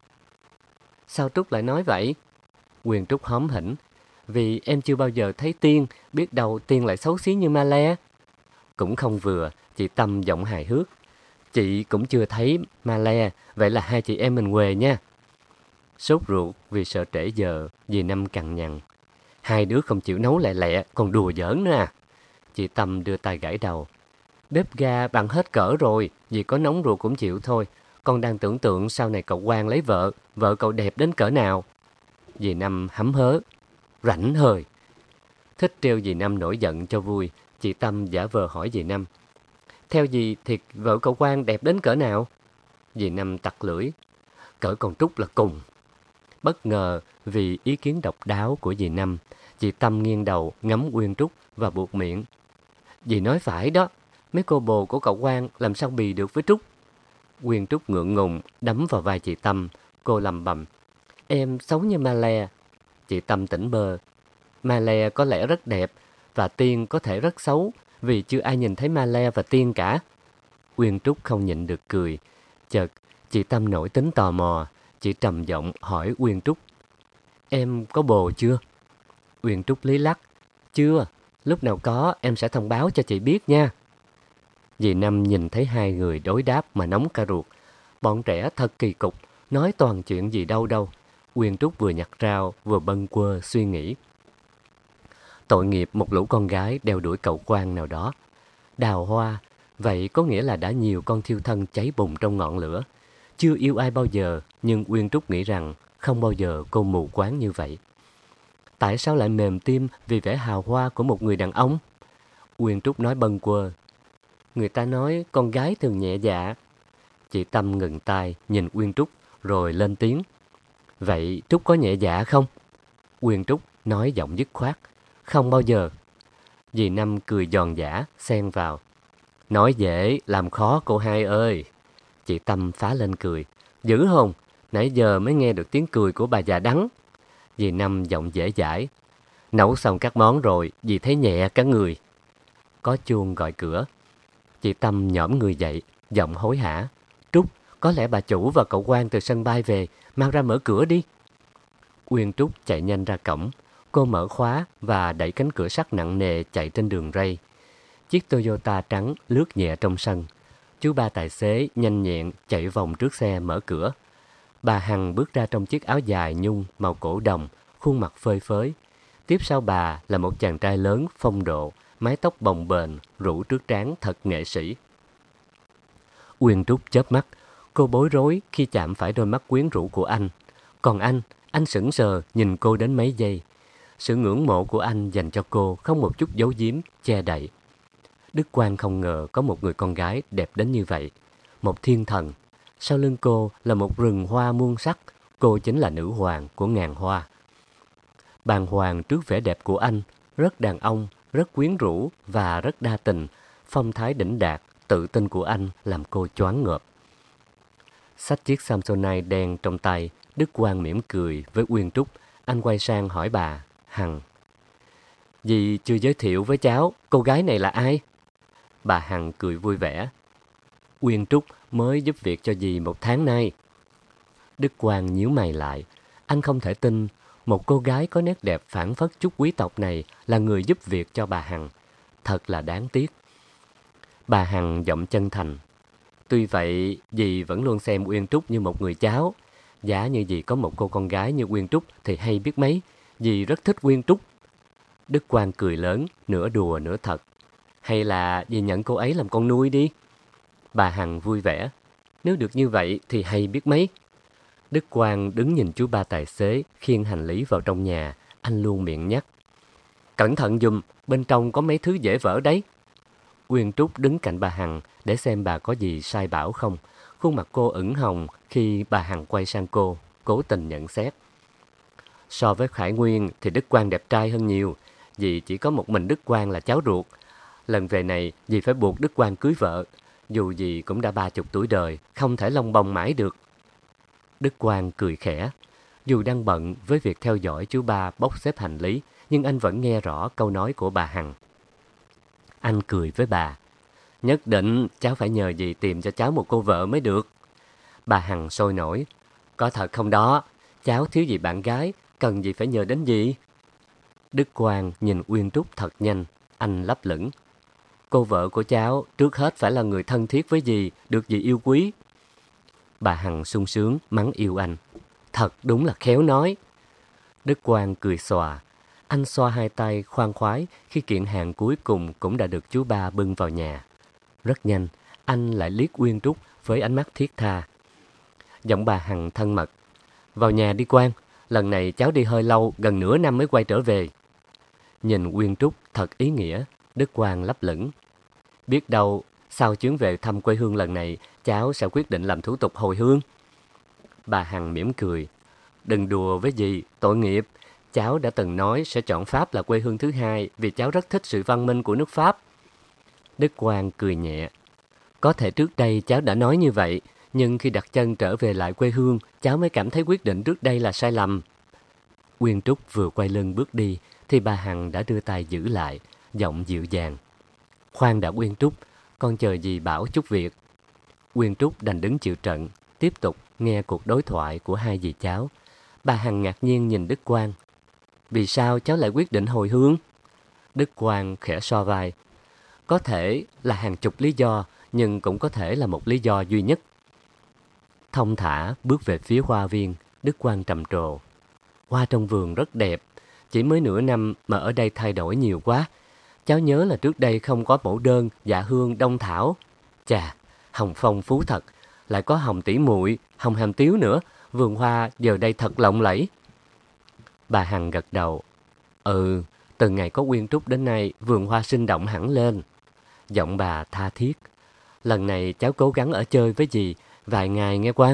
S2: Sao Trúc lại nói vậy? Uyên Trúc hóm hỉnh. Vì em chưa bao giờ thấy Tiên, biết đâu Tiên lại xấu xí như ma le. Cũng không vừa, chị Tâm giọng hài hước. Chị cũng chưa thấy ma le, vậy là hai chị em mình huề nha. Sốt ruột vì sợ trễ giờ, dì Năm cằn nhằn. Hai đứa không chịu nấu lẹ lẹ, còn đùa giỡn nữa à. Chị Tâm đưa tay gãi đầu. Bếp ga bằng hết cỡ rồi, dì có nóng ruột cũng chịu thôi. Con đang tưởng tượng sau này cậu Quang lấy vợ, vợ cậu đẹp đến cỡ nào. Dì Năm hấm hớ. Rảnh hời. Thích trêu dì Năm nổi giận cho vui, chị Tâm giả vờ hỏi dì Năm. Theo dì thì vợ cậu Quang đẹp đến cỡ nào? Dì Năm tặc lưỡi. Cỡ con Trúc là cùng. Bất ngờ vì ý kiến độc đáo của dì Năm, chị Tâm nghiêng đầu ngắm Uyên Trúc và buột miệng. Dì nói phải đó, mấy cô bồ của cậu Quang làm sao bì được với Trúc. Uyên Trúc ngượng ngùng đấm vào vai chị Tâm, cô lầm bầm. Em xấu như ma le. Chị Tâm tỉnh bơ. Ma le có lẽ rất đẹp và Tiên có thể rất xấu vì chưa ai nhìn thấy ma le và Tiên cả. Uyên Trúc không nhịn được cười. Chợt chị Tâm nổi tính tò mò. Chị trầm giọng hỏi Uyên Trúc. Em có bồ chưa? Uyên Trúc lý lắc. Chưa, lúc nào có em sẽ thông báo cho chị biết nha. Dì Năm nhìn thấy hai người đối đáp mà nóng cả ruột. Bọn trẻ thật kỳ cục, nói toàn chuyện gì đâu đâu. Uyên Trúc vừa nhặt rau vừa bâng quơ suy nghĩ. Tội nghiệp một lũ con gái đeo đuổi cậu Quang nào đó. Đào hoa, vậy có nghĩa là đã nhiều con thiêu thân cháy bùng trong ngọn lửa. Chưa yêu ai bao giờ, nhưng Uyên Trúc nghĩ rằng không bao giờ cô mù quáng như vậy. Tại sao lại mềm tim vì vẻ hào hoa của một người đàn ông? Uyên Trúc nói bâng quơ. Người ta nói con gái thường nhẹ dạ. Chị Tâm ngừng tay nhìn Uyên Trúc rồi lên tiếng. Vậy Trúc có nhẹ dạ không? Uyên Trúc nói giọng dứt khoát. Không bao giờ. Dì Năm cười giòn giã xen vào. Nói dễ làm khó cô hai ơi. Chị Tâm phá lên cười. Dữ không? Nãy giờ mới nghe được tiếng cười của bà già Đắng. Dì Năm giọng dễ dãi. Nấu xong các món rồi, dì thấy nhẹ cả người. Có chuông gọi cửa. Chị Tâm nhõm người dậy, giọng hối hả. Trúc, có lẽ bà chủ và cậu Quang từ sân bay về, mau ra mở cửa đi. Uyên Trúc chạy nhanh ra cổng. Cô mở khóa và đẩy cánh cửa sắt nặng nề chạy trên đường ray. Chiếc Toyota trắng lướt nhẹ trong sân. Chú ba tài xế nhanh nhẹn chạy vòng trước xe mở cửa. Bà Hằng bước ra trong chiếc áo dài nhung màu cổ đồng, khuôn mặt phơi phới. Tiếp sau bà là một chàng trai lớn phong độ, mái tóc bồng bềnh, rủ trước trán thật nghệ sĩ. Uyên Trúc chớp mắt, cô bối rối khi chạm phải đôi mắt quyến rũ của anh. Còn anh sững sờ nhìn cô đến mấy giây. Sự ngưỡng mộ của anh dành cho cô không một chút giấu giếm, che đậy. Đức Quang không ngờ có một người con gái đẹp đến như vậy. Một thiên thần. Sau lưng cô là một rừng hoa muôn sắc. Cô chính là nữ hoàng của ngàn hoa. Bàng hoàng trước vẻ đẹp của anh, rất đàn ông, rất quyến rũ và rất đa tình. Phong thái đỉnh đạt, tự tin của anh làm cô choáng ngợp. Xách chiếc Samsonite đen trong tay, Đức Quang mỉm cười với Uyên Trúc. Anh quay sang hỏi bà Hằng. Dì chưa giới thiệu với cháu, cô gái này là ai? Bà Hằng cười vui vẻ. Uyên Trúc mới giúp việc cho dì 1 tháng nay. Đức Quang nhíu mày lại. Anh không thể tin một cô gái có nét đẹp phảng phất chút quý tộc này là người giúp việc cho bà Hằng. Thật là đáng tiếc. Bà Hằng giọng chân thành. Tuy vậy, dì vẫn luôn xem Uyên Trúc như một người cháu. Giả như dì có một cô con gái như Uyên Trúc thì hay biết mấy. Dì rất thích Uyên Trúc. Đức Quang cười lớn, nửa đùa nửa thật. Hay là dì nhận cô ấy làm con nuôi đi. Bà Hằng vui vẻ. Nếu được như vậy thì hay biết mấy. Đức Quang đứng nhìn chú ba tài xế khiêng hành lý vào trong nhà. Anh luôn miệng nhắc. Cẩn thận giùm, bên trong có mấy thứ dễ vỡ đấy. Uyên Trúc đứng cạnh bà Hằng để xem bà có gì sai bảo không. Khuôn mặt cô ửng hồng khi bà Hằng quay sang cô, cố tình nhận xét. So với Khải Nguyên thì Đức Quang đẹp trai hơn nhiều. Vì chỉ có một mình Đức Quang là cháu ruột. Lần về này dì phải buộc Đức Quang cưới vợ. Dù dì cũng đã 30 tuổi đời, không thể lông bông mãi được. Đức Quang cười khẽ. Dù đang bận với việc theo dõi chú ba bốc xếp hành lý, nhưng anh vẫn nghe rõ câu nói của bà Hằng. Anh cười với bà. Nhất định cháu phải nhờ dì tìm cho cháu một cô vợ mới được. Bà Hằng sôi nổi. Có thật không đó? Cháu thiếu gì bạn gái, cần gì phải nhờ đến dì? Đức Quang nhìn Uyên Trúc thật nhanh. Anh lấp lửng. Cô vợ của cháu trước hết phải là người thân thiết với dì, được dì yêu quý. Bà Hằng sung sướng mắng yêu anh. Thật đúng là khéo nói. Đức Quang cười xòa. Anh xoa hai tay khoan khoái khi kiện hàng cuối cùng cũng đã được chú ba bưng vào nhà. Rất nhanh, anh lại liếc Uyên Trúc với ánh mắt thiết tha. Giọng bà Hằng thân mật. Vào nhà đi Quang, lần này cháu đi hơi lâu, gần nửa năm mới quay trở về. Nhìn Uyên Trúc thật ý nghĩa, Đức Quang lấp lửng. Biết đâu, sau chuyến về thăm quê hương lần này, cháu sẽ quyết định làm thủ tục hồi hương. Bà Hằng mỉm cười. Đừng đùa với dì, tội nghiệp. Cháu đã từng nói sẽ chọn Pháp là quê hương thứ hai vì cháu rất thích sự văn minh của nước Pháp. Đức Quang cười nhẹ. Có thể trước đây cháu đã nói như vậy, nhưng khi đặt chân trở về lại quê hương, cháu mới cảm thấy quyết định trước đây là sai lầm. Uyên Trúc vừa quay lưng bước đi, thì bà Hằng đã đưa tay giữ lại, giọng dịu dàng. Khoan đã Uyên Trúc, con chờ dì bảo chút việc. Uyên Trúc đành đứng chịu trận, tiếp tục nghe cuộc đối thoại của hai dì cháu. Bà Hằng ngạc nhiên nhìn Đức Quang. Vì sao cháu lại quyết định hồi hương? Đức Quang khẽ so vai. Có thể là hàng chục lý do, nhưng cũng có thể là một lý do duy nhất. Thong thả bước về phía hoa viên, Đức Quang trầm trồ. Hoa trong vườn rất đẹp, chỉ mới nửa năm mà ở đây thay đổi nhiều quá. Cháu nhớ là trước đây không có mẫu đơn, dạ hương, đông thảo. Chà, hồng phong phú thật, lại có hồng tỷ muội, hồng hàm tiếu nữa. Vườn hoa giờ đây thật lộng lẫy. Bà Hằng gật đầu. Ừ, từ ngày có Uyên Trúc đến nay, vườn hoa sinh động hẳn lên. Giọng bà tha thiết. Lần này cháu cố gắng ở chơi với dì vài ngày nghe Quang.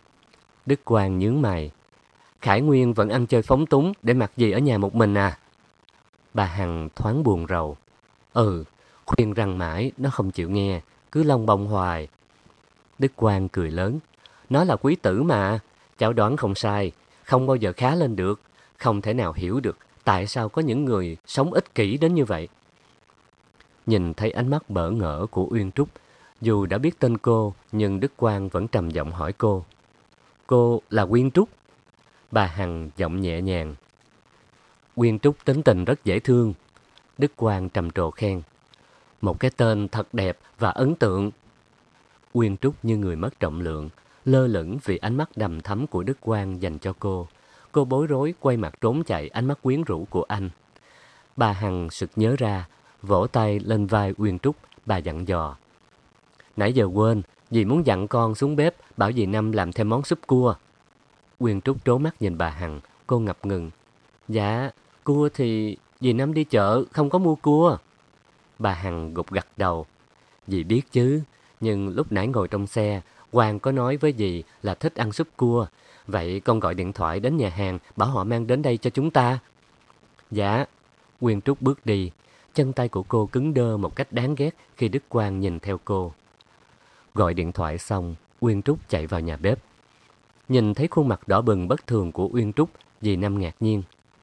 S2: Đức Quang nhướng mày. Khải Nguyên vẫn ăn chơi phóng túng để mặc dì ở nhà một mình à? Bà Hằng thoáng buồn rầu. Ừ, khuyên răng mãi, nó không chịu nghe, cứ lông bông hoài. Đức Quang cười lớn. Nó là quý tử mà, cháu đoán không sai, không bao giờ khá lên được, không thể nào hiểu được tại sao có những người sống ích kỷ đến như vậy. Nhìn thấy ánh mắt bỡ ngỡ của Uyên Trúc, dù đã biết tên cô, nhưng Đức Quang vẫn trầm giọng hỏi cô. Cô là Uyên Trúc? Bà Hằng giọng nhẹ nhàng. Uyên Trúc tính tình rất dễ thương. Đức Quang trầm trồ khen. Một cái tên thật đẹp và ấn tượng. Uyên Trúc như người mất trọng lượng, lơ lửng vì ánh mắt đằm thắm của Đức Quang dành cho cô. Cô bối rối quay mặt trốn chạy ánh mắt quyến rũ của anh. Bà Hằng sực nhớ ra, vỗ tay lên vai Uyên Trúc, bà dặn dò. Nãy giờ quên, dì muốn dặn con xuống bếp, bảo dì Năm làm thêm món súp cua. Uyên Trúc trố mắt nhìn bà Hằng, cô ngập ngừng. Dạ, cua thì dì Năm đi chợ, không có mua cua. Bà Hằng gục gặt đầu. Dì biết chứ, nhưng lúc nãy ngồi trong xe, Quang có nói với dì là thích ăn súp cua. Vậy con gọi điện thoại đến nhà hàng, bảo họ mang đến đây cho chúng ta. Dạ. Uyên Trúc bước đi. Chân tay của cô cứng đơ một cách đáng ghét khi Đức Quang nhìn theo cô. Gọi điện thoại xong, Uyên Trúc chạy vào nhà bếp. Nhìn thấy khuôn mặt đỏ bừng bất thường của Uyên Trúc, dì Năm ngạc nhiên.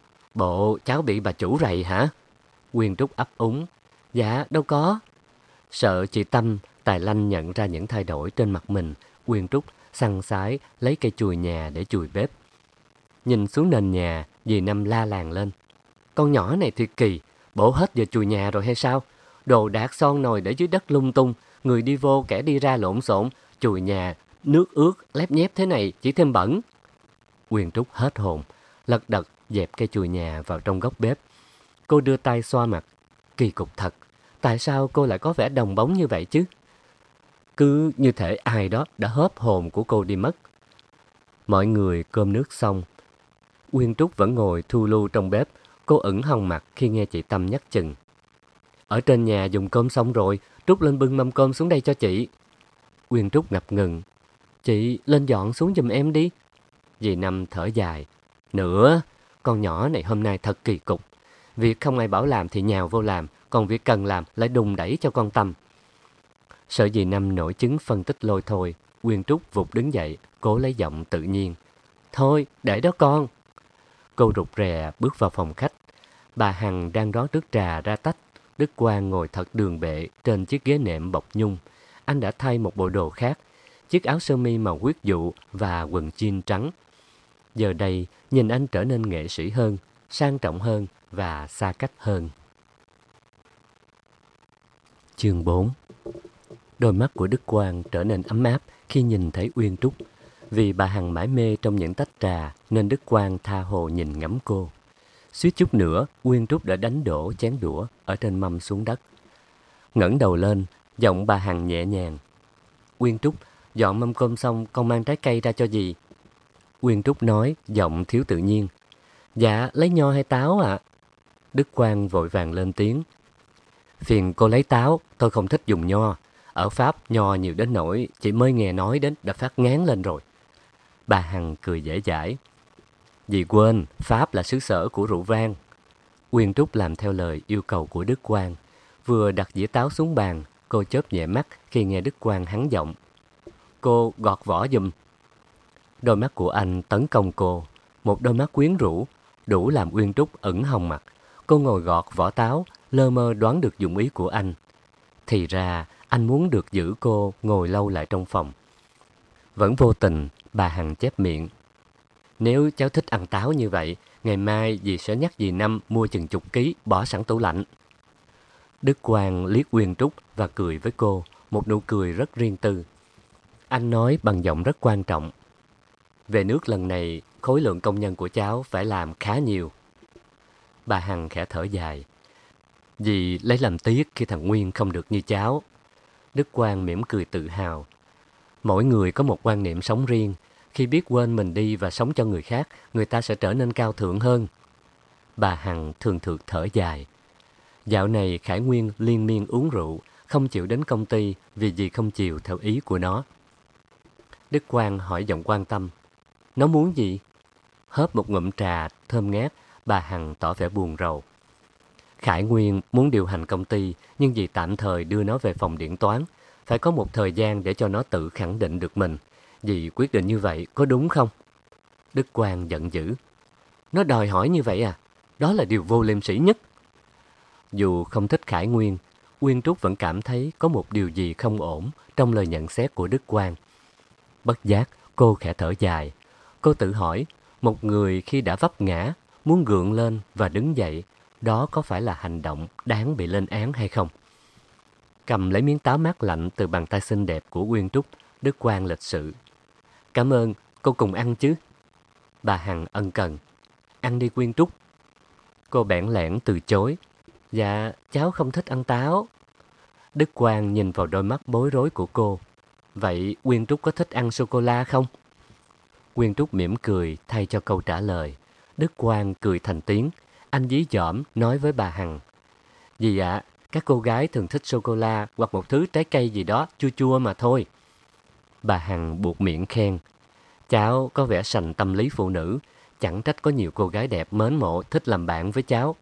S2: Bộ cháu bị bà chủ rầy hả? Uyên Trúc ấp úng. Dạ, đâu có. Sợ chị Tâm, Tài Lanh nhận ra những thay đổi trên mặt mình, Uyên Trúc săn sái lấy cây chùi nhà để chùi bếp. Nhìn xuống nền nhà, dì Năm la làng lên. Con nhỏ này thiệt kỳ, bổ hết giờ chùi nhà rồi hay sao? Đồ đạc son nồi để dưới đất lung tung, người đi vô kẻ đi ra lộn xộn, chùi nhà, nước ướt, lép nhép thế này chỉ thêm bẩn. Uyên Trúc hết hồn, lật đật dẹp cây chùi nhà vào trong góc bếp. Cô đưa tay xoa mặt. Kỳ cục thật, tại sao cô lại có vẻ đồng bóng như vậy chứ? Cứ như thể ai đó đã hớp hồn của cô đi mất. Mọi người cơm nước xong. Uyên Trúc vẫn ngồi thu lu trong bếp. Cô ửng hồng mặt khi nghe chị Tâm nhắc chừng. Ở trên nhà dùng cơm xong rồi, Trúc lên bưng mâm cơm xuống đây cho chị. Uyên Trúc ngập ngừng. Chị lên dọn xuống giùm em đi. Dì Năm thở dài. Nữa, con nhỏ này hôm nay thật kỳ cục. Việc không ai bảo làm thì nhào vô làm, còn việc cần làm lại đùng đẩy cho con Tâm. Sợ dì Năm nổi chứng phân tích lôi thôi, Uyên Trúc vụt đứng dậy, cố lấy giọng tự nhiên. Thôi, để đó con. Cô rụt rè bước vào phòng khách. Bà Hằng đang rót nước trà ra tách. Đức Quang ngồi thật đường bệ trên chiếc ghế nệm bọc nhung. Anh đã thay một bộ đồ khác, chiếc áo sơ mi màu huyết dụ và quần jean trắng. Giờ đây, nhìn anh trở nên nghệ sĩ hơn, sang trọng hơn và xa cách hơn. Chương 4. Đôi mắt của Đức Quang trở nên ấm áp khi nhìn thấy Uyên Trúc. Vì bà Hằng mải mê trong những tách trà nên Đức Quang tha hồ nhìn ngắm cô. Suýt chút nữa, Uyên Trúc đã đánh đổ chén đũa ở trên mâm xuống đất. Ngẩng đầu lên, giọng bà Hằng nhẹ nhàng. Uyên Trúc, dọn mâm cơm xong con mang trái cây ra cho dì. Uyên Trúc nói, giọng thiếu tự nhiên. Dạ, lấy nho hay táo ạ? Đức Quang vội vàng lên tiếng. Phiền cô lấy táo, tôi không thích dùng nho. Ở Pháp, nho nhiều đến nỗi chỉ mới nghe nói đến đã phát ngán lên rồi. Bà Hằng cười dễ dãi. Dì quên, Pháp là xứ sở của rượu vang. Uyên Trúc làm theo lời yêu cầu của Đức Quang. Vừa đặt dĩa táo xuống bàn, cô chớp nhẹ mắt khi nghe Đức Quang hắn giọng. Cô gọt vỏ giùm. Đôi mắt của anh tấn công cô, một đôi mắt quyến rũ, đủ làm Uyên Trúc ửng hồng mặt. Cô ngồi gọt vỏ táo, lơ mơ đoán được dụng ý của anh. Thì ra, anh muốn được giữ cô ngồi lâu lại trong phòng. Vẫn vô tình, bà Hằng chép miệng. Nếu cháu thích ăn táo như vậy, ngày mai dì sẽ nhắc dì Năm mua chừng chục ký, bỏ sẵn tủ lạnh. Đức Quang liếc Uyên Trúc và cười với cô, một nụ cười rất riêng tư. Anh nói bằng giọng rất quan trọng. Về nước lần này, khối lượng công nhân của cháu phải làm khá nhiều. Bà Hằng khẽ thở dài. Dì lấy làm tiếc khi thằng Nguyên không được như cháu. Đức Quang mỉm cười tự hào. Mỗi người có một quan niệm sống riêng. Khi biết quên mình đi và sống cho người khác, người ta sẽ trở nên cao thượng hơn. Bà Hằng thường thượt thở dài. Dạo này Khải Nguyên liên miên uống rượu, không chịu đến công ty vì dì không chiều theo ý của nó. Đức Quang hỏi giọng quan tâm. Nó muốn gì? Hớp một ngụm trà thơm ngát, bà Hằng tỏ vẻ buồn rầu. Khải Nguyên muốn điều hành công ty, nhưng dì tạm thời đưa nó về phòng điện toán. Phải có một thời gian để cho nó tự khẳng định được mình. Dì quyết định như vậy có đúng không? Đức Quang giận dữ. Nó đòi hỏi như vậy à? Đó là điều vô liêm sỉ nhất. Dù không thích Khải Nguyên, Uyên Trúc vẫn cảm thấy có một điều gì không ổn trong lời nhận xét của Đức Quang. Bất giác, cô khẽ thở dài. Cô tự hỏi, một người khi đã vấp ngã, muốn gượng lên và đứng dậy, đó có phải là hành động đáng bị lên án hay không? Cầm lấy miếng táo mát lạnh từ bàn tay xinh đẹp của Uyên Trúc, Đức Quang lịch sự. Cảm ơn, cô cùng ăn chứ? Bà Hằng ân cần. Ăn đi Uyên Trúc. Cô bẽn lẽn từ chối. Dạ, cháu không thích ăn táo. Đức Quang nhìn vào đôi mắt bối rối của cô. Vậy Uyên Trúc có thích ăn sô-cô-la không? Uyên Trúc mỉm cười thay cho câu trả lời. Đức Quang cười thành tiếng. Anh dí dỏm nói với bà Hằng. Dì ạ, các cô gái thường thích sô-cô-la hoặc một thứ trái cây gì đó chua chua mà thôi. Bà Hằng buột miệng khen. Cháu có vẻ sành tâm lý phụ nữ. Chẳng trách có nhiều cô gái đẹp mến mộ thích làm bạn với cháu.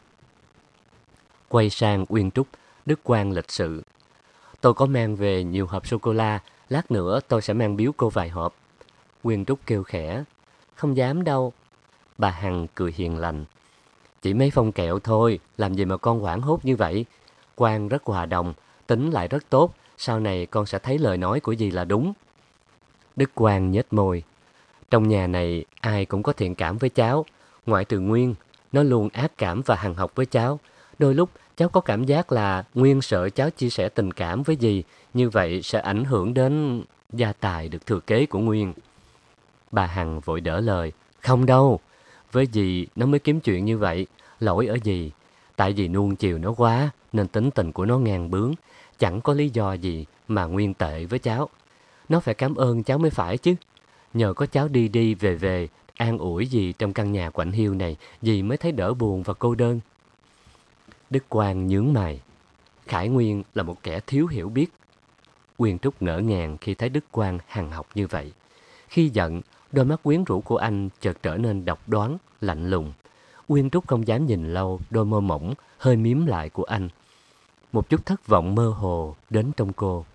S2: Quay sang Uyên Trúc, Đức Quang lịch sự. Tôi có mang về nhiều hộp sô-cô-la. Lát nữa tôi sẽ mang biếu cô vài hộp. Uyên Trúc kêu khẽ. Không dám đâu. Bà Hằng cười hiền lành. Chỉ mấy phong kẹo thôi, làm gì mà con hoảng hốt như vậy? Quang rất hòa đồng, tính lại rất tốt. Sau này con sẽ thấy lời nói của dì là đúng. Đức Quang nhếch môi. Trong nhà này ai cũng có thiện cảm với cháu. Ngoại trừ Nguyên, nó luôn ác cảm và hằn học với cháu. Đôi lúc cháu có cảm giác là Nguyên sợ cháu chia sẻ tình cảm với dì, Như vậy sẽ ảnh hưởng đến gia tài được thừa kế của Nguyên. Bà Hằng vội đỡ lời. Không đâu, với dì nó mới kiếm chuyện như vậy. Lỗi ở dì, tại dì nuông chiều nó quá nên tính tình của nó ngang bướng. Chẳng có lý do gì mà Nguyên tệ với cháu. Nó phải cảm ơn cháu mới phải chứ. Nhờ có cháu đi đi về về, an ủi dì trong căn nhà quạnh hiu này, dì mới thấy đỡ buồn và cô đơn. Đức Quang nhướng mày. Khải Nguyên là một kẻ thiếu hiểu biết. Uyên Trúc ngỡ ngàng khi thấy Đức Quang hằn học như vậy. Khi giận, đôi mắt quyến rũ của anh chợt trở nên độc đoán, lạnh lùng. Uyên Trúc không dám nhìn lâu đôi môi mỏng, hơi mím lại của anh. Một chút thất vọng mơ hồ đến trong cô.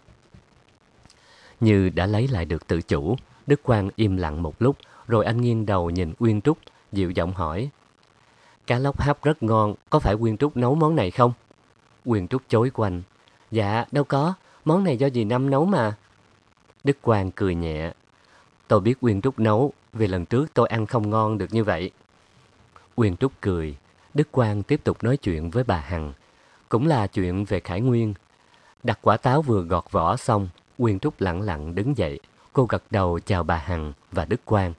S2: Như đã lấy lại được tự chủ, Đức Quang im lặng một lúc, rồi anh nghiêng đầu nhìn Uyên Trúc, dịu giọng hỏi. Cá lóc hấp rất ngon, có phải Uyên Trúc nấu món này không? Uyên Trúc chối quanh. Dạ, đâu có, món này do dì Năm nấu mà. Đức Quang cười nhẹ. Tôi biết Uyên Trúc nấu, vì lần trước tôi ăn không ngon được như vậy. Uyên Trúc cười. Đức Quang tiếp tục nói chuyện với bà Hằng. Cũng là chuyện về Khải Nguyên. Đặt quả táo vừa gọt vỏ xong, Uyên Trúc lặng lặng đứng dậy. Cô gật đầu chào bà Hằng và Đức Quang.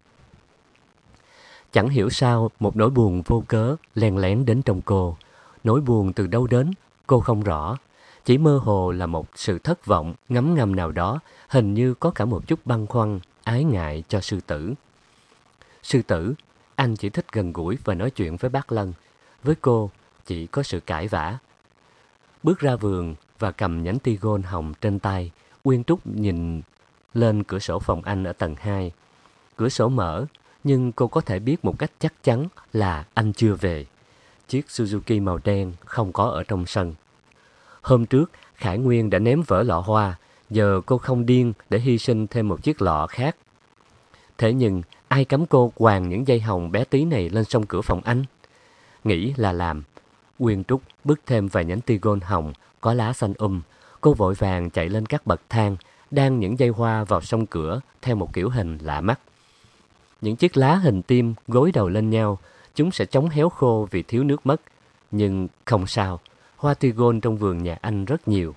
S2: Chẳng hiểu sao một nỗi buồn vô cớ len lén đến trong cô. Nỗi buồn từ đâu đến, cô không rõ. Chỉ mơ hồ là một sự thất vọng, ngấm ngầm nào đó, hình như có cả một chút băn khoăn, ái ngại cho sư tử. Sư tử, anh chỉ thích gần gũi và nói chuyện với bác Lân. Với cô, chỉ có sự cãi vã. Bước ra vườn và cầm nhánh tigon hồng trên tay, Uyên Trúc nhìn lên cửa sổ phòng anh ở tầng 2. Cửa sổ mở, nhưng cô có thể biết một cách chắc chắn là anh chưa về. Chiếc Suzuki màu đen không có ở trong sân. Hôm trước, Khải Nguyên đã ném vỡ lọ hoa, giờ cô không điên để hy sinh thêm một chiếc lọ khác. Thế nhưng, ai cấm cô quàng những dây hồng bé tí này lên song cửa phòng anh? Nghĩ là làm. Uyên Trúc bứt thêm vài nhánh tigon hồng, có lá xanh Cô vội vàng chạy lên các bậc thang, đan những dây hoa vào song cửa theo một kiểu hình lạ mắt. Những chiếc lá hình tim gối đầu lên nhau, chúng sẽ chóng héo khô vì thiếu nước mất. Nhưng không sao, hoa tigon trong vườn nhà anh rất nhiều.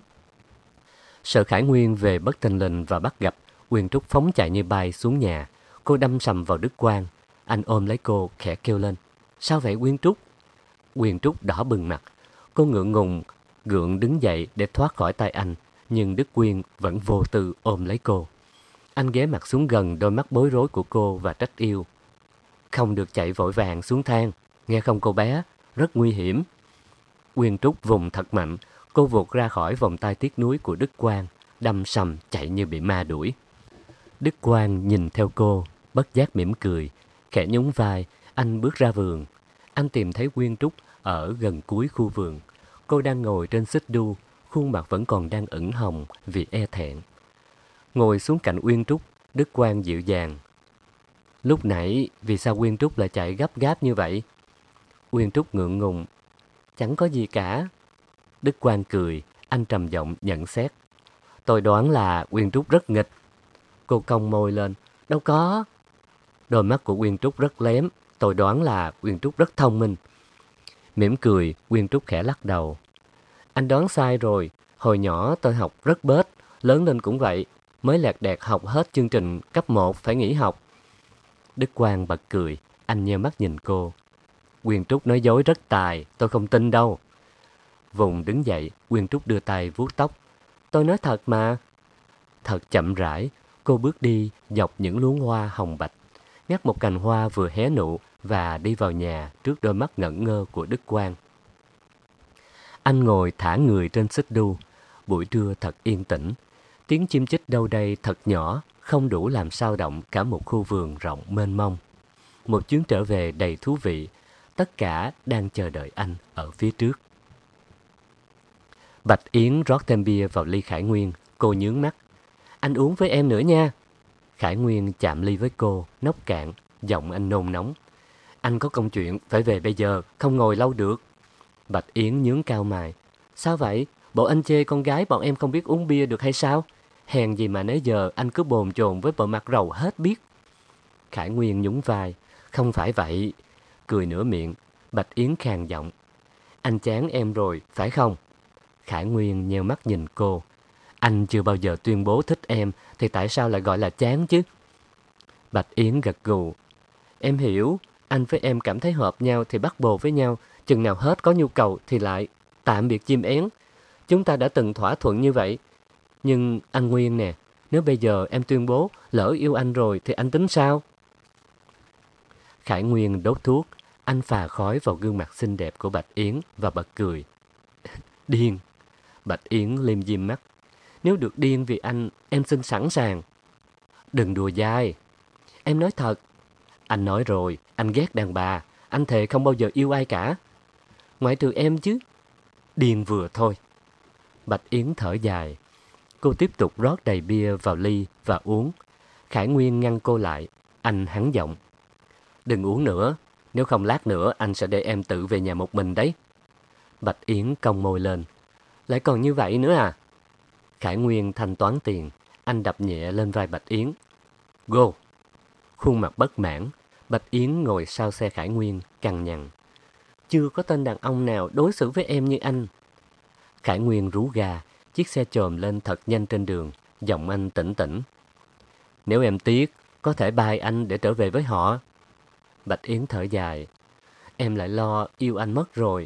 S2: Sợ Khải Nguyên về bất thình lình và bắt gặp, Uyên Trúc phóng chạy như bay xuống nhà. Cô đâm sầm vào Đức Quang. Anh ôm lấy cô, khẽ kêu lên. Sao vậy Uyên Trúc? Uyên Trúc đỏ bừng mặt. Cô ngượng ngùng, gượng đứng dậy để thoát khỏi tay anh. Nhưng Đức Quyên vẫn vô tư ôm lấy cô. Anh ghé mặt xuống gần đôi mắt bối rối của cô và trách yêu. Không được chạy vội vàng xuống thang, nghe không cô bé, rất nguy hiểm. Uyên Trúc vùng thật mạnh, cô vụt ra khỏi vòng tay tiếc nuối của Đức Quang, đâm sầm chạy như bị ma đuổi. Đức Quang nhìn theo cô, bất giác mỉm cười, khẽ nhún vai, anh bước ra vườn. Anh tìm thấy Uyên Trúc ở gần cuối khu vườn. Cô đang ngồi trên xích đu, khuôn mặt vẫn còn đang ửng hồng vì e thẹn. Ngồi xuống cạnh Uyên Trúc, Đức Quang dịu dàng. Lúc nãy, vì sao Uyên Trúc lại chạy gấp gáp như vậy? Uyên Trúc ngượng ngùng. Chẳng có gì cả. Đức Quang cười, anh trầm giọng nhận xét. Tôi đoán là Uyên Trúc rất nghịch. Cô cong môi lên. Đâu có. Đôi mắt của Uyên Trúc rất lém. Tôi đoán là Uyên Trúc rất thông minh. Mỉm cười, Uyên Trúc khẽ lắc đầu. Anh đoán sai rồi. Hồi nhỏ tôi học rất bết. Lớn lên cũng vậy. Mới lẹt đẹt học hết chương trình cấp 1 phải nghỉ học. Đức Quang bật cười. Anh nheo mắt nhìn cô. Uyên Trúc nói dối rất tài. Tôi không tin đâu. Vùng đứng dậy, Uyên Trúc đưa tay vuốt tóc. Tôi nói thật mà. Thật chậm rãi, cô bước đi dọc những luống hoa hồng bạch, ngắt một cành hoa vừa hé nụ và đi vào nhà trước đôi mắt ngẩn ngơ của Đức Quang. Anh ngồi thả người trên xích đu. Buổi trưa thật yên tĩnh. Tiếng chim chích đâu đây thật nhỏ, không đủ làm xao động cả một khu vườn rộng mênh mông. Một chuyến trở về đầy thú vị. Tất cả đang chờ đợi anh ở phía trước. Bạch Yến rót thêm bia vào ly Khải Nguyên. Cô nhướng mắt. Anh uống với em nữa nha. Khải Nguyên chạm ly với cô, nốc cạn, giọng anh nôn nóng. Anh có công chuyện, phải về bây giờ, không ngồi lâu được. Bạch Yến nhướng cao mày. Sao vậy? Bộ anh chê con gái bọn em không biết uống bia được hay sao? Hèn gì mà nãy giờ anh cứ bồn chồn với bộ mặt rầu hết biết. Khải Nguyên nhún vai. Không phải vậy. Cười nửa miệng, Bạch Yến khàn giọng. Anh chán em rồi, phải không? Khải Nguyên nheo mắt nhìn cô. Anh chưa bao giờ tuyên bố thích em thì tại sao lại gọi là chán chứ? Bạch Yến gật gù. Em hiểu, anh với em cảm thấy hợp nhau thì bắt bồ với nhau, chừng nào hết có nhu cầu thì lại tạm biệt chim én. Chúng ta đã từng thỏa thuận như vậy. Nhưng anh Nguyên nè, nếu bây giờ em tuyên bố lỡ yêu anh rồi thì anh tính sao? Khải Nguyên đốt thuốc, anh phà khói vào gương mặt xinh đẹp của Bạch Yến và bật cười. Điên. Bạch Yến liêm diêm mắt. Nếu được điên vì anh, em xin sẵn sàng. Đừng đùa dai. Em nói thật. Anh nói rồi, anh ghét đàn bà. Anh thề không bao giờ yêu ai cả. Ngoại trừ em chứ. Điên vừa thôi. Bạch Yến thở dài. Cô tiếp tục rót đầy bia vào ly và uống. Khải Nguyên ngăn cô lại. Anh hắn giọng. Đừng uống nữa. Nếu không lát nữa anh sẽ để em tự về nhà một mình đấy. Bạch Yến cong môi lên. Lại còn như vậy nữa à? Khải Nguyên thanh toán tiền. Anh đập nhẹ lên vai Bạch Yến. Go. Khuôn mặt bất mãn. Bạch Yến ngồi sau xe Khải Nguyên, cằn nhằn. Chưa có tên đàn ông nào đối xử với em như anh. Khải Nguyên rú ga. Chiếc xe chồm lên thật nhanh trên đường. Giọng anh tỉnh tĩnh. Nếu em tiếc, có thể bye anh để trở về với họ. Bạch Yến thở dài. Em lại lo yêu anh mất rồi.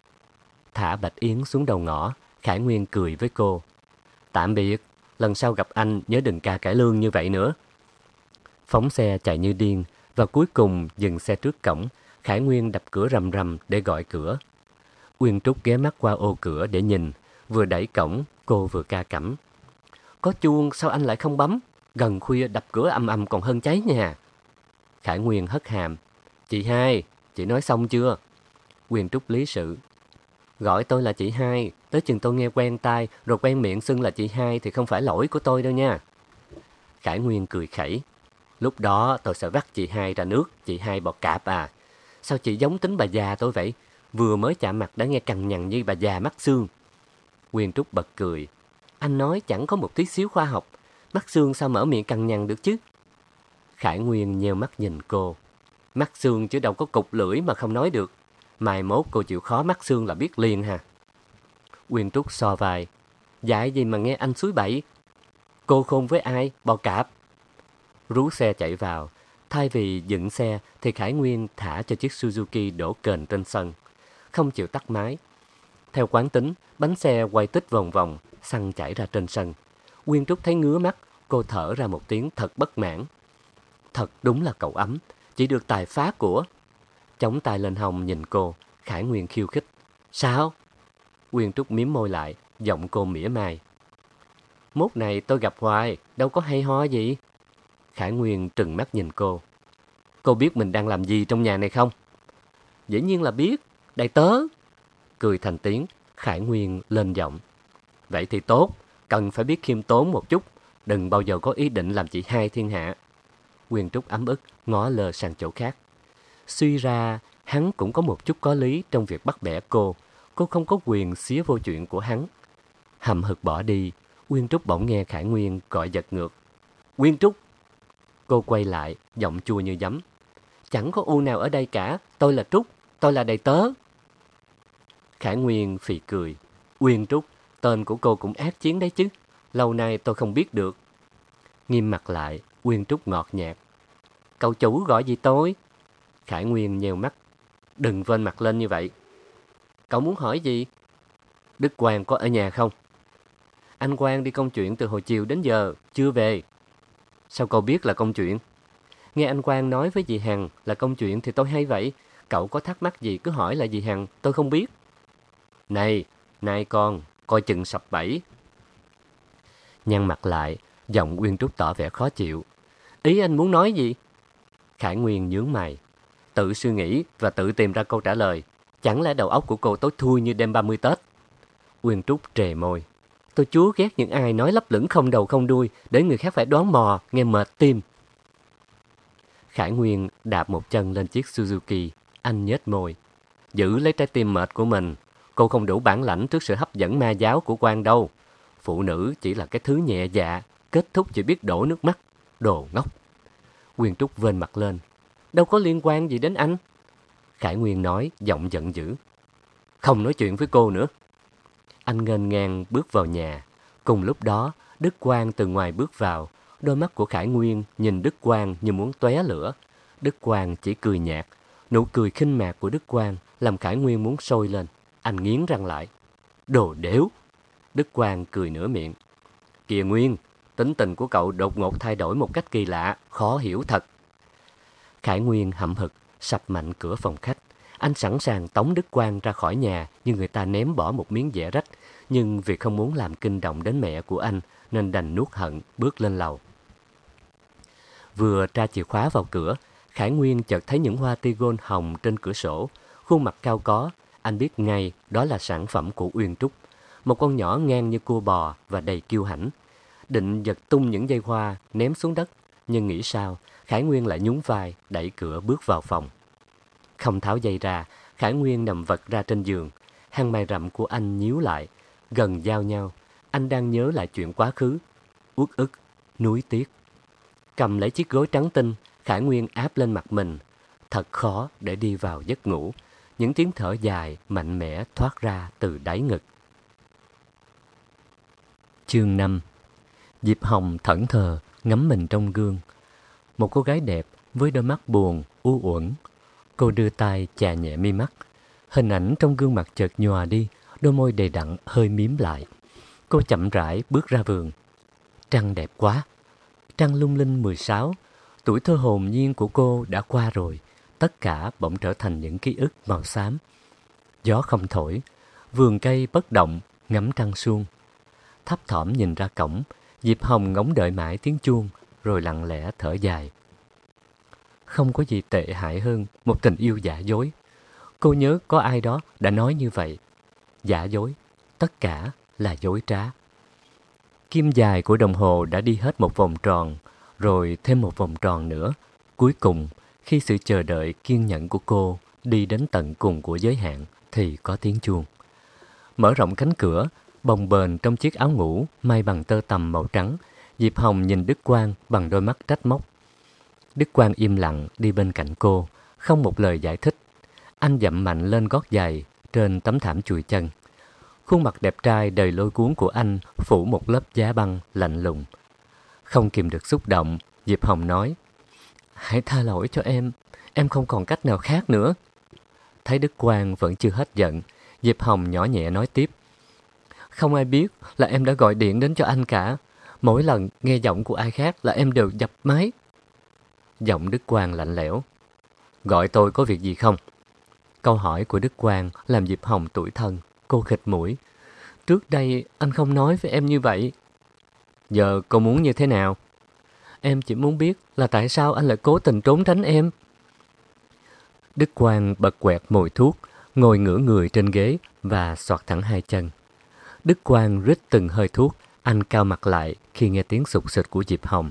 S2: Thả Bạch Yến xuống đầu ngõ. Khải Nguyên cười với cô. Tạm biệt. Lần sau gặp anh nhớ đừng ca cải lương như vậy nữa. Phóng xe chạy như điên. Và cuối cùng dừng xe trước cổng. Khải Nguyên đập cửa rầm rầm để gọi cửa. Uyên Trúc ghé mắt qua ô cửa để nhìn. Vừa đẩy cổng, cô vừa ca cẩm. Có chuông sao anh lại không bấm? Gần khuya đập cửa ầm ầm còn hơn cháy nhà. Khải Nguyên hất hàm. Chị hai, chị nói xong chưa? Uyên Trúc lý sự. Gọi tôi là chị hai, tới chừng tôi nghe quen tai rồi quen miệng xưng là chị hai thì không phải lỗi của tôi đâu nha. Khải Nguyên cười khẩy. Lúc đó tôi sẽ vắt chị hai ra nước, chị hai bọt cạp à. Sao chị giống tính bà già tôi vậy? Vừa mới chạm mặt đã nghe cằn nhằn như bà già mắt xương. Uyên Trúc bật cười. Anh nói chẳng có một tí xíu khoa học. Mắt xương sao mở miệng cằn nhằn được chứ? Khải Nguyên nheo mắt nhìn cô. Mắt xương chứ đâu có cục lưỡi mà không nói được. Mai mốt cô chịu khó mắt xương là biết liền ha. Uyên Trúc so vai. Dạy gì mà nghe anh suối bậy. Cô khôn với ai? Bò cạp. Rú xe chạy vào. Thay vì dựng xe thì Khải Nguyên thả cho chiếc Suzuki đổ kềnh trên sân. Không chịu tắt máy. Theo quán tính, bánh xe quay tích vòng vòng, xăng chảy ra trên sân. Uyên Trúc thấy ngứa mắt, cô thở ra một tiếng thật bất mãn. Thật đúng là cậu ấm, chỉ được tài phá của. Chống tay lên hông nhìn cô, Khải Nguyên khiêu khích. Sao? Uyên Trúc mím môi lại, giọng cô mỉa mai. Mốt này tôi gặp hoài, đâu có hay ho gì. Khải Nguyên trừng mắt nhìn cô. Cô biết mình đang làm gì trong nhà này không? Dĩ nhiên là biết, đầy tớ. Cười thành tiếng, Khải Nguyên lên giọng. Vậy thì tốt, cần phải biết khiêm tốn một chút, đừng bao giờ có ý định làm chị hai thiên hạ. Uyên Trúc ấm ức, ngó lơ sang chỗ khác. Suy ra, hắn cũng có một chút có lý trong việc bắt bẻ cô không có quyền xía vô chuyện của hắn. Hậm hực bỏ đi, Uyên Trúc bỗng nghe Khải Nguyên gọi giật ngược. Uyên Trúc! Cô quay lại, giọng chua như giấm. Chẳng có u nào ở đây cả, tôi là Trúc, tôi là đầy tớ. Khải Nguyên phì cười. Uyên Trúc, tên của cô cũng ác chiến đấy chứ. Lâu nay tôi không biết được. Nghiêm mặt lại, Uyên Trúc ngọt nhạt. Cậu chủ gọi gì tôi? Khải Nguyên nheo mắt. Đừng vênh mặt lên như vậy. Cậu muốn hỏi gì? Đức Quang có ở nhà không? Anh Quang đi công chuyện từ hồi chiều đến giờ, chưa về. Sao cậu biết là công chuyện? Nghe anh Quang nói với dì Hằng là công chuyện thì tôi hay vậy. Cậu có thắc mắc gì cứ hỏi là dì Hằng, tôi không biết. Này con, coi chừng sập bẫy. Nhăn mặt lại, giọng Uyên Trúc tỏ vẻ khó chịu. Ý anh muốn nói gì? Khải Nguyên nhướng mày. Tự suy nghĩ và tự tìm ra câu trả lời. Chẳng lẽ đầu óc của cô tối thui như đêm 30 Tết? Uyên Trúc trề môi. Tôi chúa ghét những ai nói lấp lửng không đầu không đuôi để người khác phải đoán mò, nghe mệt tim. Khải Nguyên đạp một chân lên chiếc Suzuki. Anh nhếch môi. Giữ lấy trái tim mệt của mình. Cô không đủ bản lãnh trước sự hấp dẫn ma giáo của Quang đâu. Phụ nữ chỉ là cái thứ nhẹ dạ, kết thúc chỉ biết đổ nước mắt. Đồ ngốc. Uyên Trúc vênh mặt lên. Đâu có liên quan gì đến anh. Khải Nguyên nói, giọng giận dữ. Không nói chuyện với cô nữa. Anh nghênh ngang bước vào nhà. Cùng lúc đó, Đức Quang từ ngoài bước vào. Đôi mắt của Khải Nguyên nhìn Đức Quang như muốn tóe lửa. Đức Quang chỉ cười nhạt. Nụ cười khinh mạc của Đức Quang làm Khải Nguyên muốn sôi lên. Anh nghiến răng lại. Đồ đểu! Đức Quang cười nửa miệng. Kìa Nguyên, tính tình của cậu đột ngột thay đổi một cách kỳ lạ, khó hiểu thật. Khải Nguyên hậm hực, sập mạnh cửa phòng khách. Anh sẵn sàng tống Đức Quang ra khỏi nhà như người ta ném bỏ một miếng dẻ rách. Nhưng vì không muốn làm kinh động đến mẹ của anh nên đành nuốt hận bước lên lầu. Vừa tra chìa khóa vào cửa, Khải Nguyên chợt thấy những hoa tigon hồng trên cửa sổ. Khuôn mặt cao có, anh biết ngay đó là sản phẩm của Uyên Trúc. Một con nhỏ ngang như cua bò và đầy kiêu hãnh. Định giật tung những dây hoa ném xuống đất, nhưng nghĩ sao, Khải Nguyên lại nhún vai đẩy cửa bước vào phòng. Không tháo dây ra, Khải Nguyên nằm vật ra trên giường. Hàng mày rậm của anh nhíu lại, gần giao nhau. Anh đang nhớ lại chuyện quá khứ, uất ức, nuối tiếc. Cầm lấy chiếc gối trắng tinh, Khải Nguyên áp lên mặt mình. Thật khó để đi vào giấc ngủ. Những tiếng thở dài, mạnh mẽ thoát ra từ đáy ngực. Chương 5. Diệp Hồng thẫn thờ, ngắm mình trong gương. Một cô gái đẹp với đôi mắt buồn, u uẩn. Cô đưa tay chà nhẹ mi mắt. Hình ảnh trong gương mặt chợt nhòa đi, đôi môi đầy đặn hơi mím lại. Cô chậm rãi bước ra vườn. Trăng đẹp quá. Trăng lung linh 16. Tuổi thơ hồn nhiên của cô đã qua rồi. Tất cả bỗng trở thành những ký ức màu xám. Gió không thổi. Vườn cây bất động, ngắm trăng suông. Thấp thỏm nhìn ra cổng, Diệp Hồng ngóng đợi mãi tiếng chuông, rồi lặng lẽ thở dài. Không có gì tệ hại hơn một tình yêu giả dối. Cô nhớ có ai đó đã nói như vậy. Giả dối, tất cả là dối trá. Kim dài của đồng hồ đã đi hết một vòng tròn, rồi thêm một vòng tròn nữa. Cuối cùng, khi sự chờ đợi kiên nhẫn của cô đi đến tận cùng của giới hạn, thì có tiếng chuông. Mở rộng cánh cửa, bồng bềnh trong chiếc áo ngủ may bằng tơ tằm màu trắng, Diệp Hồng nhìn Đức Quang bằng đôi mắt trách móc. Đức Quang im lặng đi bên cạnh cô, không một lời giải thích. Anh dậm mạnh lên gót giày trên tấm thảm chùi chân. Khuôn mặt đẹp trai đầy lôi cuốn của anh phủ một lớp giá băng lạnh lùng. Không kìm được xúc động, Diệp Hồng nói: Hãy tha lỗi cho em không còn cách nào khác nữa. Thấy Đức Quang vẫn chưa hết giận, Diệp Hồng nhỏ nhẹ nói tiếp: Không ai biết là em đã gọi điện đến cho anh cả. Mỗi lần nghe giọng của ai khác là em đều dập máy. Giọng Đức Quang lạnh lẽo: Gọi tôi có việc gì không? Câu hỏi của Đức Quang làm Diệp Hồng tủi thân. Cô khịt mũi: Trước đây anh không nói với em như vậy. Giờ cô muốn như thế nào? Em chỉ muốn biết là tại sao anh lại cố tình trốn tránh em. Đức Quang bật quẹt mồi thuốc, ngồi ngửa người trên ghế và xoạc thẳng hai chân. Đức Quang rít từng hơi thuốc, anh cau mặt lại khi nghe tiếng sụt sịt của Diệp Hồng.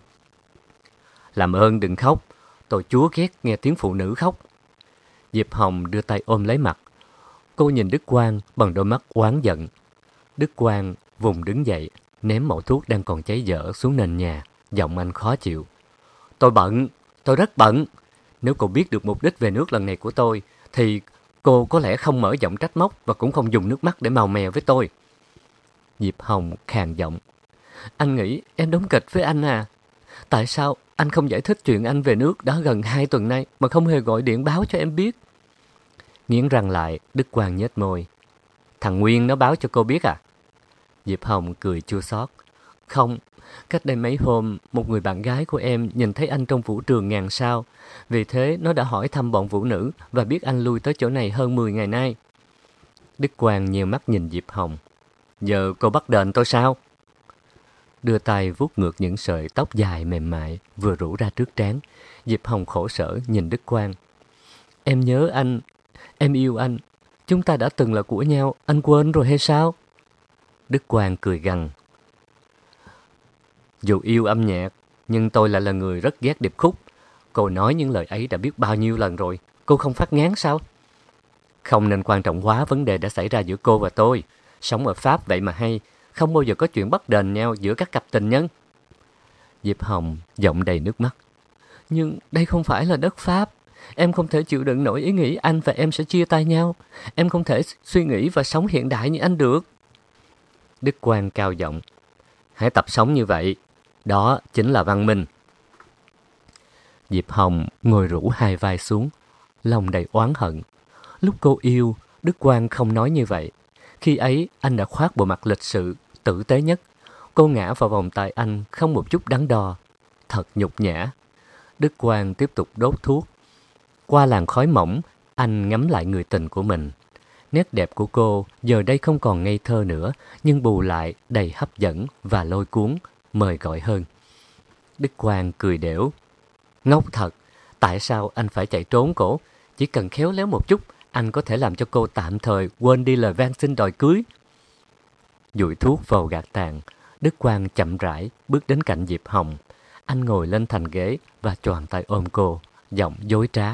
S2: Làm ơn đừng khóc, tôi chúa ghét nghe tiếng phụ nữ khóc. Diệp Hồng đưa tay ôm lấy mặt. Cô nhìn Đức Quang bằng đôi mắt oán giận. Đức Quang vùng đứng dậy, ném mẩu thuốc đang còn cháy dở xuống nền nhà, giọng anh khó chịu. Tôi bận, tôi rất bận. Nếu cô biết được mục đích về nước lần này của tôi, thì cô có lẽ không mở giọng trách móc và cũng không dùng nước mắt để màu mè với tôi. Diệp Hồng khàn giọng: Anh nghĩ em đóng kịch với anh à? Tại sao anh không giải thích chuyện anh về nước đã gần 2 tuần nay mà không hề gọi điện báo cho em biết? Nghiến răng lại, Đức Quang nhếch môi: Thằng Nguyên nó báo cho cô biết à? Diệp Hồng cười chua xót: Không, cách đây mấy hôm, một người bạn gái của em nhìn thấy anh trong vũ trường ngàn sao. Vì thế nó đã hỏi thăm bọn vũ nữ và biết anh lui tới chỗ này hơn 10 ngày nay. Đức Quang nheo mắt nhìn Diệp Hồng: Giờ cô bắt đền tôi sao? Đưa tay vuốt ngược những sợi tóc dài mềm mại vừa rủ ra trước trán, Diệp Hồng khổ sở nhìn Đức Quang: Em nhớ anh, em yêu anh. Chúng ta đã từng là của nhau, anh quên rồi hay sao? Đức Quang cười gằn: Dù yêu âm nhạc, nhưng tôi lại là người rất ghét điệp khúc. Cô nói những lời ấy đã biết bao nhiêu lần rồi, cô không phát ngán sao? Không nên quan trọng hóa vấn đề đã xảy ra giữa cô và tôi. Sống ở Pháp vậy mà hay, không bao giờ có chuyện bắt đền nhau giữa các cặp tình nhân. Diệp Hồng giọng đầy nước mắt: Nhưng đây không phải là đất Pháp. Em không thể chịu đựng nổi ý nghĩ anh và em sẽ chia tay nhau. Em không thể suy nghĩ và sống hiện đại như anh được. Đức Quang cao giọng. Hãy tập sống như vậy. Đó chính là văn minh. Diệp Hồng ngồi rũ hai vai xuống, lòng đầy oán hận. Lúc cô yêu, Đức Quang không nói như vậy. Khi ấy, anh đã khoác bộ mặt lịch sự, tử tế nhất. Cô ngã vào vòng tay anh không một chút đắn đo. Thật nhục nhã. Đức Quang tiếp tục đốt thuốc. Qua làn khói mỏng, anh ngắm lại người tình của mình. Nét đẹp của cô giờ đây không còn ngây thơ nữa, nhưng bù lại đầy hấp dẫn và lôi cuốn, mời gọi hơn. Đức Quang cười đểu. Ngốc thật, tại sao anh phải chạy trốn cổ? Chỉ cần khéo léo một chút, anh có thể làm cho cô tạm thời quên đi lời van xin đòi cưới. Dụi thuốc vào gạt tàn, Đức Quang chậm rãi bước đến cạnh Diệp Hồng. Anh ngồi lên thành ghế và choàng tay ôm cô, giọng dối trá.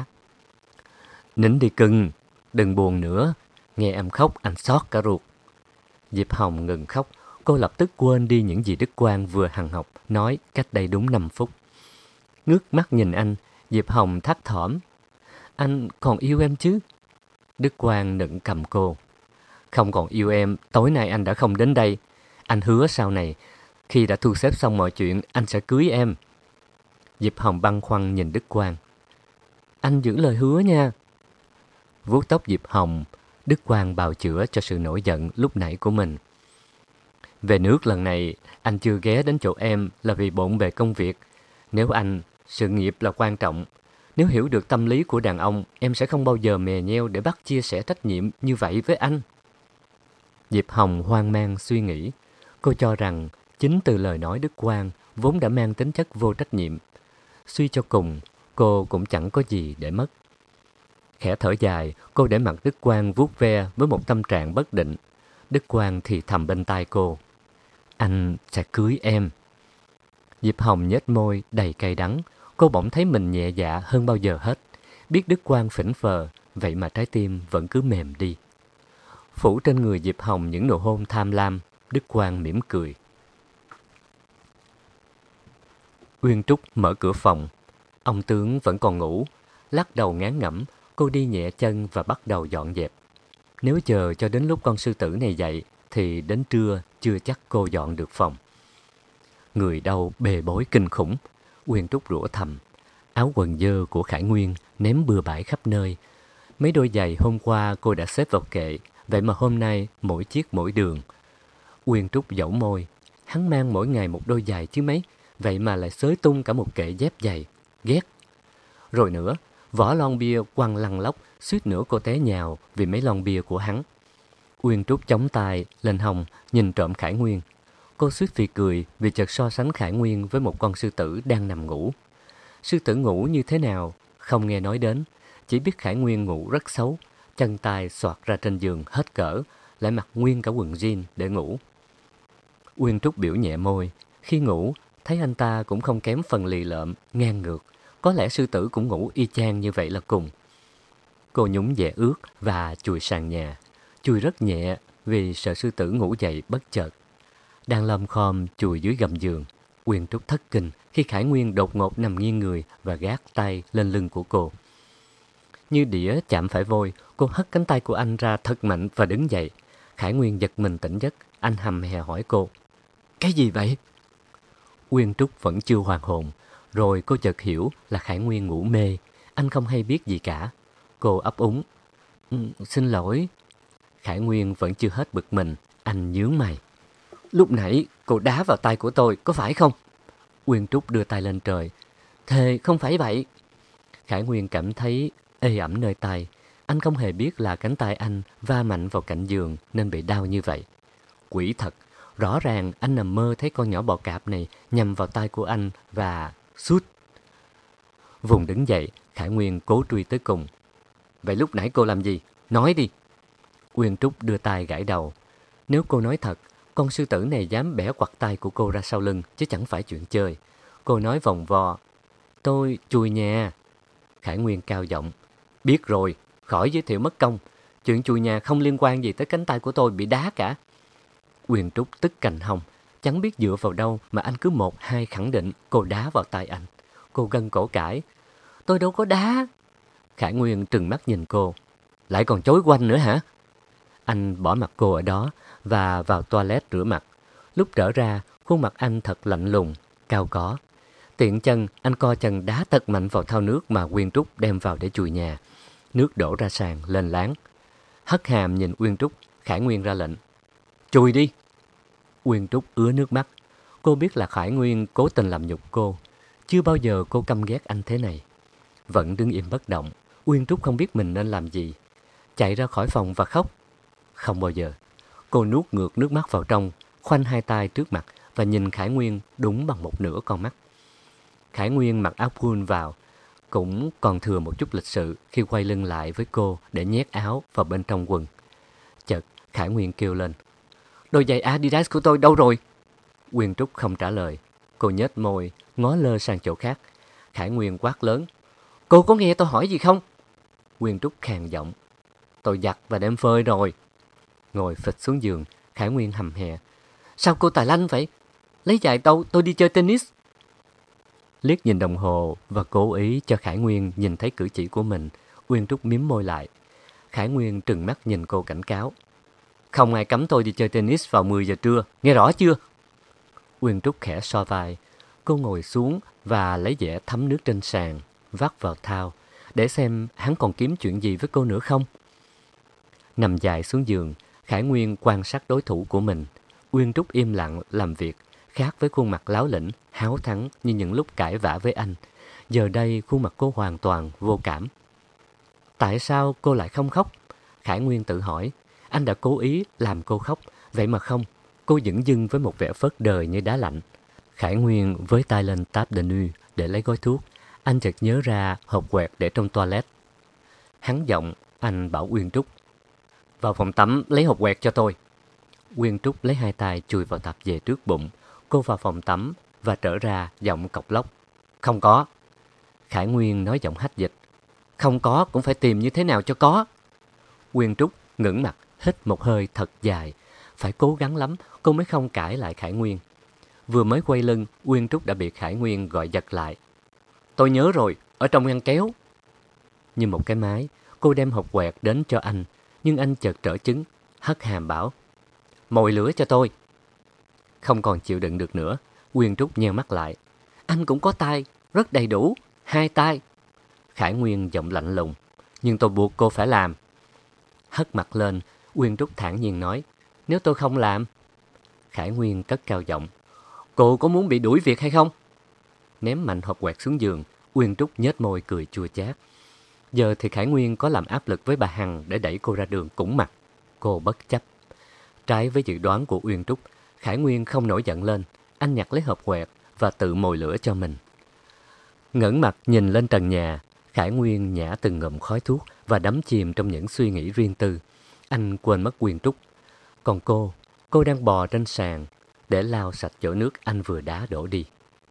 S2: Nín đi cưng, đừng buồn nữa. Nghe em khóc anh xót cả ruột. Diệp Hồng ngừng khóc, cô lập tức quên đi những gì Đức Quang vừa hằn học nói cách đây đúng 5 phút. Ngước mắt nhìn anh, Diệp Hồng thắt thỏm. Anh còn yêu em chứ? Đức Quang nựng cầm cô. Không còn yêu em, tối nay anh đã không đến đây. Anh hứa sau này, khi đã thu xếp xong mọi chuyện, anh sẽ cưới em. Diệp Hồng băn khoăn nhìn Đức Quang. Anh giữ lời hứa nha. Vuốt tóc Diệp Hồng, Đức Quang bào chữa cho sự nổi giận lúc nãy của mình. Về nước lần này, anh chưa ghé đến chỗ em là vì bộn bề công việc. Nếu anh, sự nghiệp là quan trọng. Nếu hiểu được tâm lý của đàn ông, em sẽ không bao giờ mè nheo để bắt chia sẻ trách nhiệm như vậy với anh. Diệp Hồng hoang mang suy nghĩ. Cô cho rằng chính từ lời nói Đức Quang vốn đã mang tính chất vô trách nhiệm. Suy cho cùng, cô cũng chẳng có gì để mất. Khẽ thở dài, cô để mặt Đức Quang vuốt ve với một tâm trạng bất định. Đức Quang thì thầm bên tai cô. Anh sẽ cưới em. Diệp Hồng nhếch môi đầy cay đắng. Cô bỗng thấy mình nhẹ dạ hơn bao giờ hết. Biết Đức Quang phỉnh phờ, vậy mà trái tim vẫn cứ mềm đi. Phủ trên người Diệp Hồng những nụ hôn tham lam, Đức Quang mỉm cười. Uyên Trúc mở cửa phòng. Ông tướng vẫn còn ngủ. Lắc đầu ngán ngẩm, cô đi nhẹ chân và bắt đầu dọn dẹp. Nếu chờ cho đến lúc con sư tử này dậy, thì đến trưa chưa chắc cô dọn được phòng. Người đau bề bối kinh khủng. Uyên Trúc rủa thầm. Áo quần dơ của Khải Nguyên ném bừa bãi khắp nơi. Mấy đôi giày hôm qua cô đã xếp vào kệ, vậy mà hôm nay mỗi chiếc mỗi đường. Uyên Trúc dẫu môi. Hắn mang mỗi ngày một đôi giày chứ mấy, vậy mà lại xới tung cả một kệ dép giày. Ghét. Rồi nữa, vỏ lon bia quăng lăn lóc, suýt nữa cô té nhào vì mấy lon bia của hắn. Uyên Trúc chống tay lên hông nhìn trộm Khải Nguyên. Cô suýt phì cười vì chợt so sánh Khải Nguyên với một con sư tử đang nằm ngủ. Sư tử ngủ như thế nào, không nghe nói đến, chỉ biết Khải Nguyên ngủ rất xấu, chân tay xoạc ra trên giường hết cỡ, lại mặc nguyên cả quần jean để ngủ. Uyên Trúc biểu nhẹ môi, khi ngủ, thấy anh ta cũng không kém phần lì lợm, ngang ngược, có lẽ sư tử cũng ngủ y chang như vậy là cùng. Cô nhúng dẻ ướt và chùi sàn nhà, chùi rất nhẹ vì sợ sư tử ngủ dậy bất chợt. Đang lom khom chùi dưới gầm giường, Uyên Trúc thất kinh khi Khải Nguyên đột ngột nằm nghiêng người và gác tay lên lưng của cô. Như đĩa chạm phải vôi, cô hất cánh tay của anh ra thật mạnh và đứng dậy. Khải Nguyên giật mình tỉnh giấc, anh hầm hè hỏi cô. Cái gì vậy? Uyên Trúc vẫn chưa hoàn hồn, rồi cô chợt hiểu là Khải Nguyên ngủ mê, anh không hay biết gì cả. Cô ấp úng. Xin lỗi. Khải Nguyên vẫn chưa hết bực mình, anh nhướng mày. Lúc nãy cô đá vào tay của tôi, có phải không? Uyên Trúc đưa tay lên trời. Thề không phải vậy. Khải Nguyên cảm thấy ê ẩm nơi tay. Anh không hề biết là cánh tay anh va mạnh vào cạnh giường nên bị đau như vậy. Quỷ thật, rõ ràng anh nằm mơ thấy con nhỏ bò cạp này nhằm vào tay của anh và sút. Vùng đứng dậy, Khải Nguyên cố truy tới cùng. Vậy lúc nãy cô làm gì? Nói đi. Uyên Trúc đưa tay gãi đầu. Nếu cô nói thật, con sư tử này dám bẻ quặt tay của cô ra sau lưng, chứ chẳng phải chuyện chơi. Cô nói vòng vo. Tôi chùi nhà. Khải Nguyên cao giọng. Biết rồi, khỏi giới thiệu mất công. Chuyện chùi nhà không liên quan gì tới cánh tay của tôi bị đá cả. Uyên Trúc tức cành hông. Chẳng biết dựa vào đâu mà anh cứ một hai khẳng định cô đá vào tay anh. Cô gân cổ cãi. Tôi đâu có đá. Khải Nguyên trừng mắt nhìn cô. Lại còn chối quanh nữa hả? Anh bỏ mặc cô ở đó và vào toilet rửa mặt. Lúc trở ra, khuôn mặt anh thật lạnh lùng, cao có. Tiện chân, anh co chân đá thật mạnh vào thau nước mà Uyên Trúc đem vào để chùi nhà. Nước đổ ra sàn, lên láng. Hất hàm nhìn Uyên Trúc, Khải Nguyên ra lệnh. Chùi đi! Uyên Trúc ứa nước mắt. Cô biết là Khải Nguyên cố tình làm nhục cô. Chưa bao giờ cô căm ghét anh thế này. Vẫn đứng im bất động, Uyên Trúc không biết mình nên làm gì. Chạy ra khỏi phòng và khóc? Không bao giờ. Cô nuốt ngược nước mắt vào trong, khoanh hai tay trước mặt và nhìn Khải Nguyên đúng bằng một nửa con mắt. Khải Nguyên mặc áo thun vào, cũng còn thừa một chút lịch sự khi quay lưng lại với cô để nhét áo vào bên trong quần. Chợt Khải Nguyên kêu lên. Đôi giày Adidas của tôi đâu rồi? Uyên Trúc không trả lời. Cô nhếch môi, ngó lơ sang chỗ khác. Khải Nguyên quát lớn. Cô có nghe tôi hỏi gì không? Uyên Trúc khàn giọng. Tôi giặt và đem phơi rồi. Ngồi phịch xuống giường, Khải Nguyên hầm hè. Sao cô tài lanh vậy? Lấy giày đâu, tôi đi chơi tennis. Liếc nhìn đồng hồ và cố ý cho Khải Nguyên nhìn thấy cử chỉ của mình, Uyên Trúc mím môi lại. Khải Nguyên trừng mắt nhìn cô cảnh cáo. Không ai cấm tôi đi chơi tennis vào 10 giờ trưa, nghe rõ chưa? Uyên Trúc khẽ so vai. Cô ngồi xuống và lấy dẻ thấm nước trên sàn, vắt vào thau, để xem hắn còn kiếm chuyện gì với cô nữa không. Nằm dài xuống giường, Khải Nguyên quan sát đối thủ của mình. Uyên Trúc im lặng làm việc, khác với khuôn mặt láo lĩnh, háo thắng như những lúc cãi vã với anh. Giờ đây khuôn mặt cô hoàn toàn vô cảm. Tại sao cô lại không khóc? Khải Nguyên tự hỏi. Anh đã cố ý làm cô khóc, vậy mà không. Cô dửng dưng với một vẻ phớt đời như đá lạnh. Khải Nguyên với tay lên table de nuit để lấy gói thuốc. Anh chợt nhớ ra hộp quẹt để trong toilet. Hắn giọng, anh bảo Uyên Trúc. Vào phòng tắm lấy hộp quẹt cho tôi. Uyên Trúc lấy hai tay chùi vào tạp dề trước bụng. Cô vào phòng tắm và trở ra giọng cộc lốc. Không có. Khải Nguyên nói giọng hách dịch. Không có cũng phải tìm như thế nào cho có. Uyên Trúc ngẩng mặt, hít một hơi thật dài. Phải cố gắng lắm, cô mới không cãi lại Khải Nguyên. Vừa mới quay lưng, Uyên Trúc đã bị Khải Nguyên gọi giật lại. Tôi nhớ rồi, ở trong ngăn kéo. Như một cái máy, cô đem hộp quẹt đến cho anh, nhưng anh chợt trở chứng, hất hàm bảo. Mồi lửa cho tôi. Không còn chịu đựng được nữa, Uyên Trúc nheo mắt lại. Anh cũng có tay, rất đầy đủ, 2 tay. Khải Nguyên giọng lạnh lùng. Nhưng tôi buộc cô phải làm. Hất mặt lên, Uyên Trúc thản nhiên nói. Nếu tôi không làm. Khải Nguyên cất cao giọng. Cô có muốn bị đuổi việc hay không? Ném mạnh hộp quẹt xuống giường, Uyên Trúc nhếch môi cười chua chát. Giờ thì Khải Nguyên có làm áp lực với bà Hằng để đẩy cô ra đường cũng mặc. Cô bất chấp. Trái với dự đoán của Uyên Trúc, Khải Nguyên không nổi giận lên. Anh nhặt lấy hộp quẹt và tự mồi lửa cho mình. Ngẩng mặt nhìn lên trần nhà, Khải Nguyên nhả từng ngụm khói thuốc và đắm chìm trong những suy nghĩ riêng tư. Anh quên mất Uyên Trúc. Còn cô đang bò trên sàn để lau sạch chỗ nước anh vừa đá đổ đi.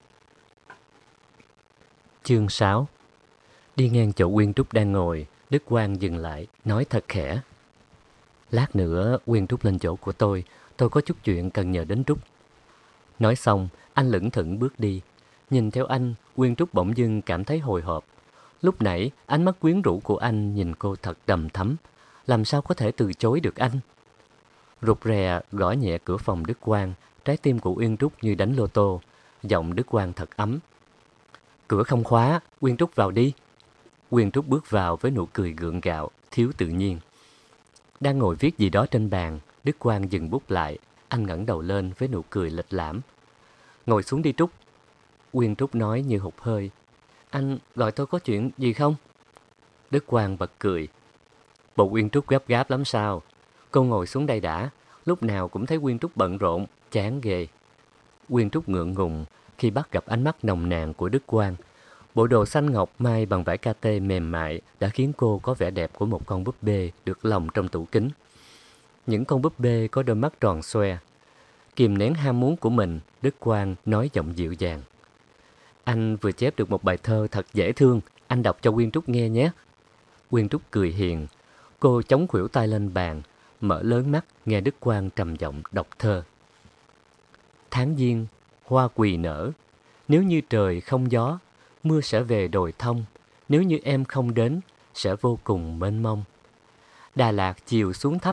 S2: Chương 6. Đi ngang chỗ Uyên Trúc đang ngồi, Đức Quang dừng lại, nói thật khẽ. Lát nữa Uyên Trúc lên chỗ của tôi có chút chuyện cần nhờ đến Trúc. Nói xong, anh lững thững bước đi. Nhìn theo anh, Uyên Trúc bỗng dưng cảm thấy hồi hộp. Lúc nãy, ánh mắt quyến rũ của anh nhìn cô thật đầm thắm. Làm sao có thể từ chối được anh? Rụt rè gõ nhẹ cửa phòng Đức Quang, trái tim của Uyên Trúc như đánh lô tô. Giọng Đức Quang thật ấm. Cửa không khóa, Uyên Trúc vào đi. Uyên Trúc bước vào với nụ cười gượng gạo, thiếu tự nhiên. Đang ngồi viết gì đó trên bàn, Đức Quang dừng bút lại. Anh ngẩng đầu lên với nụ cười lịch lãm. Ngồi xuống đi Trúc. Uyên Trúc nói như hụt hơi. Anh gọi tôi có chuyện gì không? Đức Quang bật cười. Bộ Uyên Trúc gấp gáp lắm sao? Cô ngồi xuống đây đã. Lúc nào cũng thấy Uyên Trúc bận rộn, chán ghê. Uyên Trúc ngượng ngùng khi bắt gặp ánh mắt nồng nàn của Đức Quang. Bộ đồ xanh ngọc may bằng vải kate mềm mại đã khiến cô có vẻ đẹp của một con búp bê được lồng trong tủ kính. Những con búp bê có đôi mắt tròn xoe. Kìm nén ham muốn của mình, Đức Quang nói giọng dịu dàng. Anh vừa chép được một bài thơ thật dễ thương, anh đọc cho Uyên Trúc nghe nhé. Uyên Trúc cười hiền. Cô chống khuỷu tay lên bàn, mở lớn mắt nghe Đức Quang trầm giọng đọc thơ. Tháng giêng, hoa quỳ nở. Nếu như trời không gió, mưa sẽ về đồi thông. Nếu như em không đến, sẽ vô cùng mênh mông. Đà Lạt chiều xuống thấp,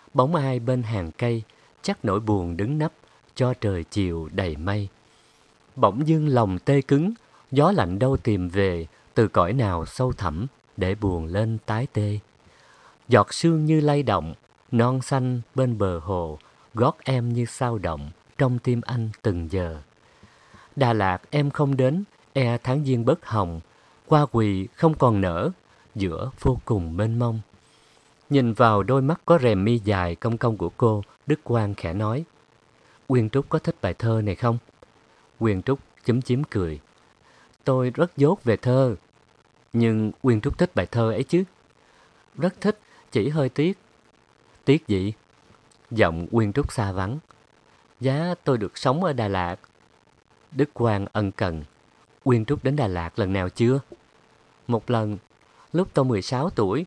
S2: Bóng ai bên hàng cây, chắc nỗi buồn đứng nấp, cho trời chiều đầy mây. Bỗng dưng lòng tê cứng, gió lạnh đâu tìm về, từ cõi nào sâu thẳm, để buồn lên tái tê. Giọt sương như lay động, non xanh bên bờ hồ, gót em như sao động, trong tim anh từng giờ. Đà Lạt em không đến, e tháng giêng bớt hồng, hoa quỳ không còn nở, giữa vô cùng mênh mông. Nhìn vào đôi mắt có rèm mi dài cong cong của cô, Đức Quang khẽ nói: Uyên Trúc có thích bài thơ này không? Uyên Trúc chúm chím cười: Tôi rất dốt về thơ. Nhưng Uyên Trúc thích bài thơ ấy chứ? Rất thích, chỉ hơi tiếc. Tiếc gì? Giọng Uyên Trúc xa vắng: Giá tôi được sống ở Đà Lạt. Đức Quang ân cần: Uyên Trúc đến Đà Lạt lần nào chưa? Một lần, lúc tôi 16 tuổi.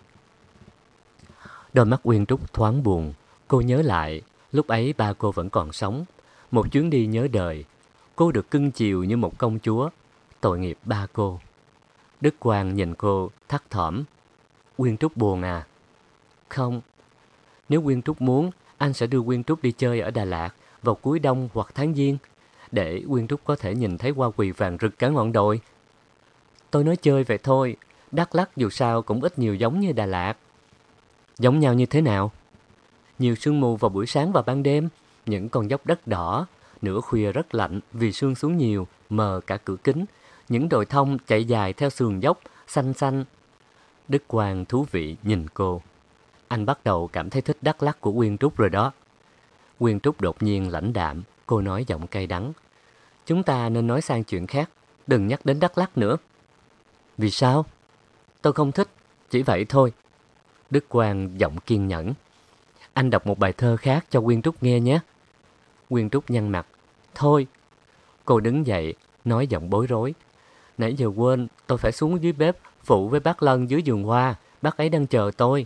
S2: Đôi mắt Uyên Trúc thoáng buồn. Cô nhớ lại, lúc ấy ba cô vẫn còn sống. Một chuyến đi nhớ đời. Cô được cưng chiều như một công chúa. Tội nghiệp ba cô. Đức Quang nhìn cô thắt thỏm: Uyên Trúc buồn à? Không. Nếu Uyên Trúc muốn, anh sẽ đưa Uyên Trúc đi chơi ở Đà Lạt vào cuối đông hoặc tháng giêng, để Uyên Trúc có thể nhìn thấy hoa quỳ vàng rực cả ngọn đồi. Tôi nói chơi vậy thôi. Đắk Lắk dù sao cũng ít nhiều giống như Đà Lạt. Giống nhau như thế nào? Nhiều sương mù vào buổi sáng và ban đêm, những con dốc đất đỏ, nửa khuya rất lạnh vì sương xuống nhiều, mờ cả cửa kính, những đồi thông chạy dài theo sườn dốc, xanh xanh. Đức Quang thú vị nhìn cô. Anh bắt đầu cảm thấy thích Đắk Lắk của Uyên Trúc rồi đó. Uyên Trúc đột nhiên lãnh đạm, cô nói giọng cay đắng: Chúng ta nên nói sang chuyện khác, đừng nhắc đến Đắk Lắk nữa. Vì sao? Tôi không thích, chỉ vậy thôi. Đức Quang giọng kiên nhẫn: Anh đọc một bài thơ khác cho Uyên Trúc nghe nhé. Uyên Trúc nhăn mặt: Thôi. Cô đứng dậy, nói giọng bối rối: Nãy giờ quên, tôi phải xuống dưới bếp phụ với bác Lân dưới vườn hoa, bác ấy đang chờ tôi.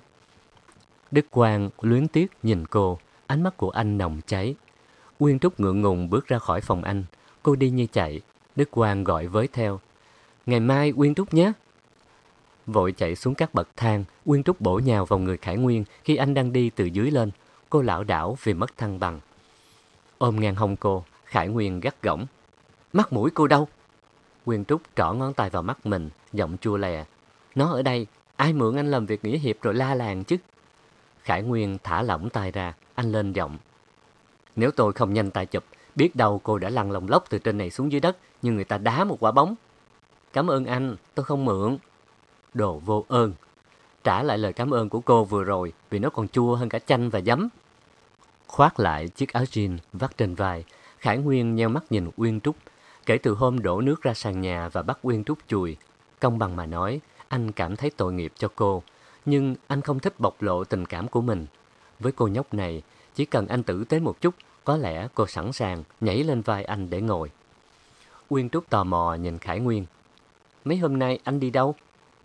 S2: Đức Quang luyến tiếc nhìn cô, ánh mắt của anh nồng cháy. Uyên Trúc ngượng ngùng bước ra khỏi phòng anh, cô đi như chạy. Đức Quang gọi với theo: Ngày mai Uyên Trúc nhé. Vội chạy xuống các bậc thang, Uyên Trúc bổ nhào vào người Khải Nguyên khi anh đang đi từ dưới lên. Cô lảo đảo vì mất thăng bằng. Ôm ngang hông cô, Khải Nguyên gắt gỏng: Mắt mũi cô đâu? Uyên Trúc trỏ ngón tay vào mắt mình, giọng chua lè: Nó ở đây, ai mượn anh làm việc nghĩa hiệp rồi la làng chứ? Khải Nguyên thả lỏng tay ra, anh lên giọng: Nếu tôi không nhanh tay chụp, biết đâu cô đã lăn lông lốc từ trên này xuống dưới đất như người ta đá một quả bóng. Cảm ơn anh, tôi không mượn. Đồ vô ơn. Trả lại lời cảm ơn của cô vừa rồi, vì nó còn chua hơn cả chanh và giấm. Khoác lại chiếc áo jean vắt trên vai, Khải Nguyên nheo mắt nhìn Uyên Trúc. Kể từ hôm đổ nước ra sàn nhà và bắt Uyên Trúc chùi, công bằng mà nói, anh cảm thấy tội nghiệp cho cô. Nhưng anh không thích bộc lộ tình cảm của mình. Với cô nhóc này, chỉ cần anh tử tế một chút, có lẽ cô sẵn sàng nhảy lên vai anh để ngồi. Uyên Trúc tò mò nhìn Khải Nguyên: Mấy hôm nay anh đi đâu?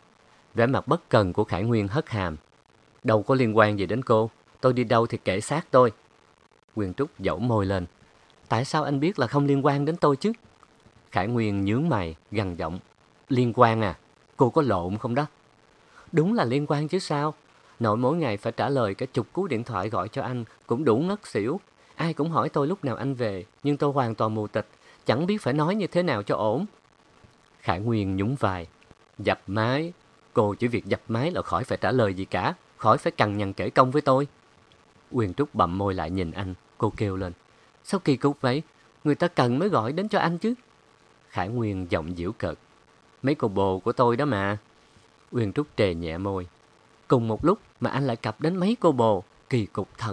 S2: Vẻ mặt bất cần của Khải Nguyên hất hàm: Đâu có liên quan gì đến cô, tôi đi đâu thì kệ xác tôi. Uyên Trúc dẫu môi lên: Tại sao anh biết là không liên quan đến tôi chứ? Khải Nguyên nhướng mày, gằn giọng: Liên quan à? Cô có lộn không đó? Đúng là liên quan chứ sao. Nội mỗi ngày phải trả lời cả chục cú điện thoại gọi cho anh, cũng đủ ngất xỉu. Ai cũng hỏi tôi lúc nào anh về, nhưng tôi hoàn toàn mù tịch, chẳng biết phải nói như thế nào cho ổn. Khải Nguyên nhún vai: Dập máy. Cô chỉ việc dập máy là khỏi phải trả lời gì cả, khỏi phải cằn nhằn kể công với tôi. Uyên Trúc bậm môi lại nhìn anh, cô kêu lên: Sao kỳ cục vậy? Người ta cần mới gọi đến cho anh chứ. Khải Nguyên giọng giễu cợt: Mấy cô bồ của tôi đó mà. Uyên Trúc trề nhẹ môi: Cùng một lúc mà anh lại cặp đến mấy cô bồ, kỳ cục thật.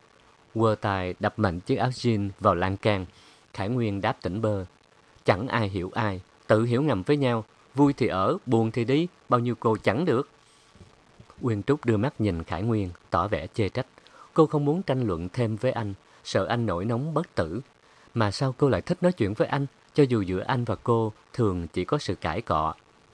S2: Quơ tay đập mạnh chiếc áo jean vào lan can. Khải Nguyên đáp tỉnh bơ: Chẳng ai hiểu ai, tự hiểu ngầm với nhau. Vui thì ở, buồn thì đi, bao nhiêu cô chẳng được. Uyên Trúc đưa mắt nhìn Khải Nguyên, tỏ vẻ chê trách. Cô không muốn tranh luận thêm với anh, sợ anh nổi nóng bất tử. Mà sao cô lại thích nói chuyện với anh, cho dù giữa anh và cô thường chỉ có sự cãi cọ.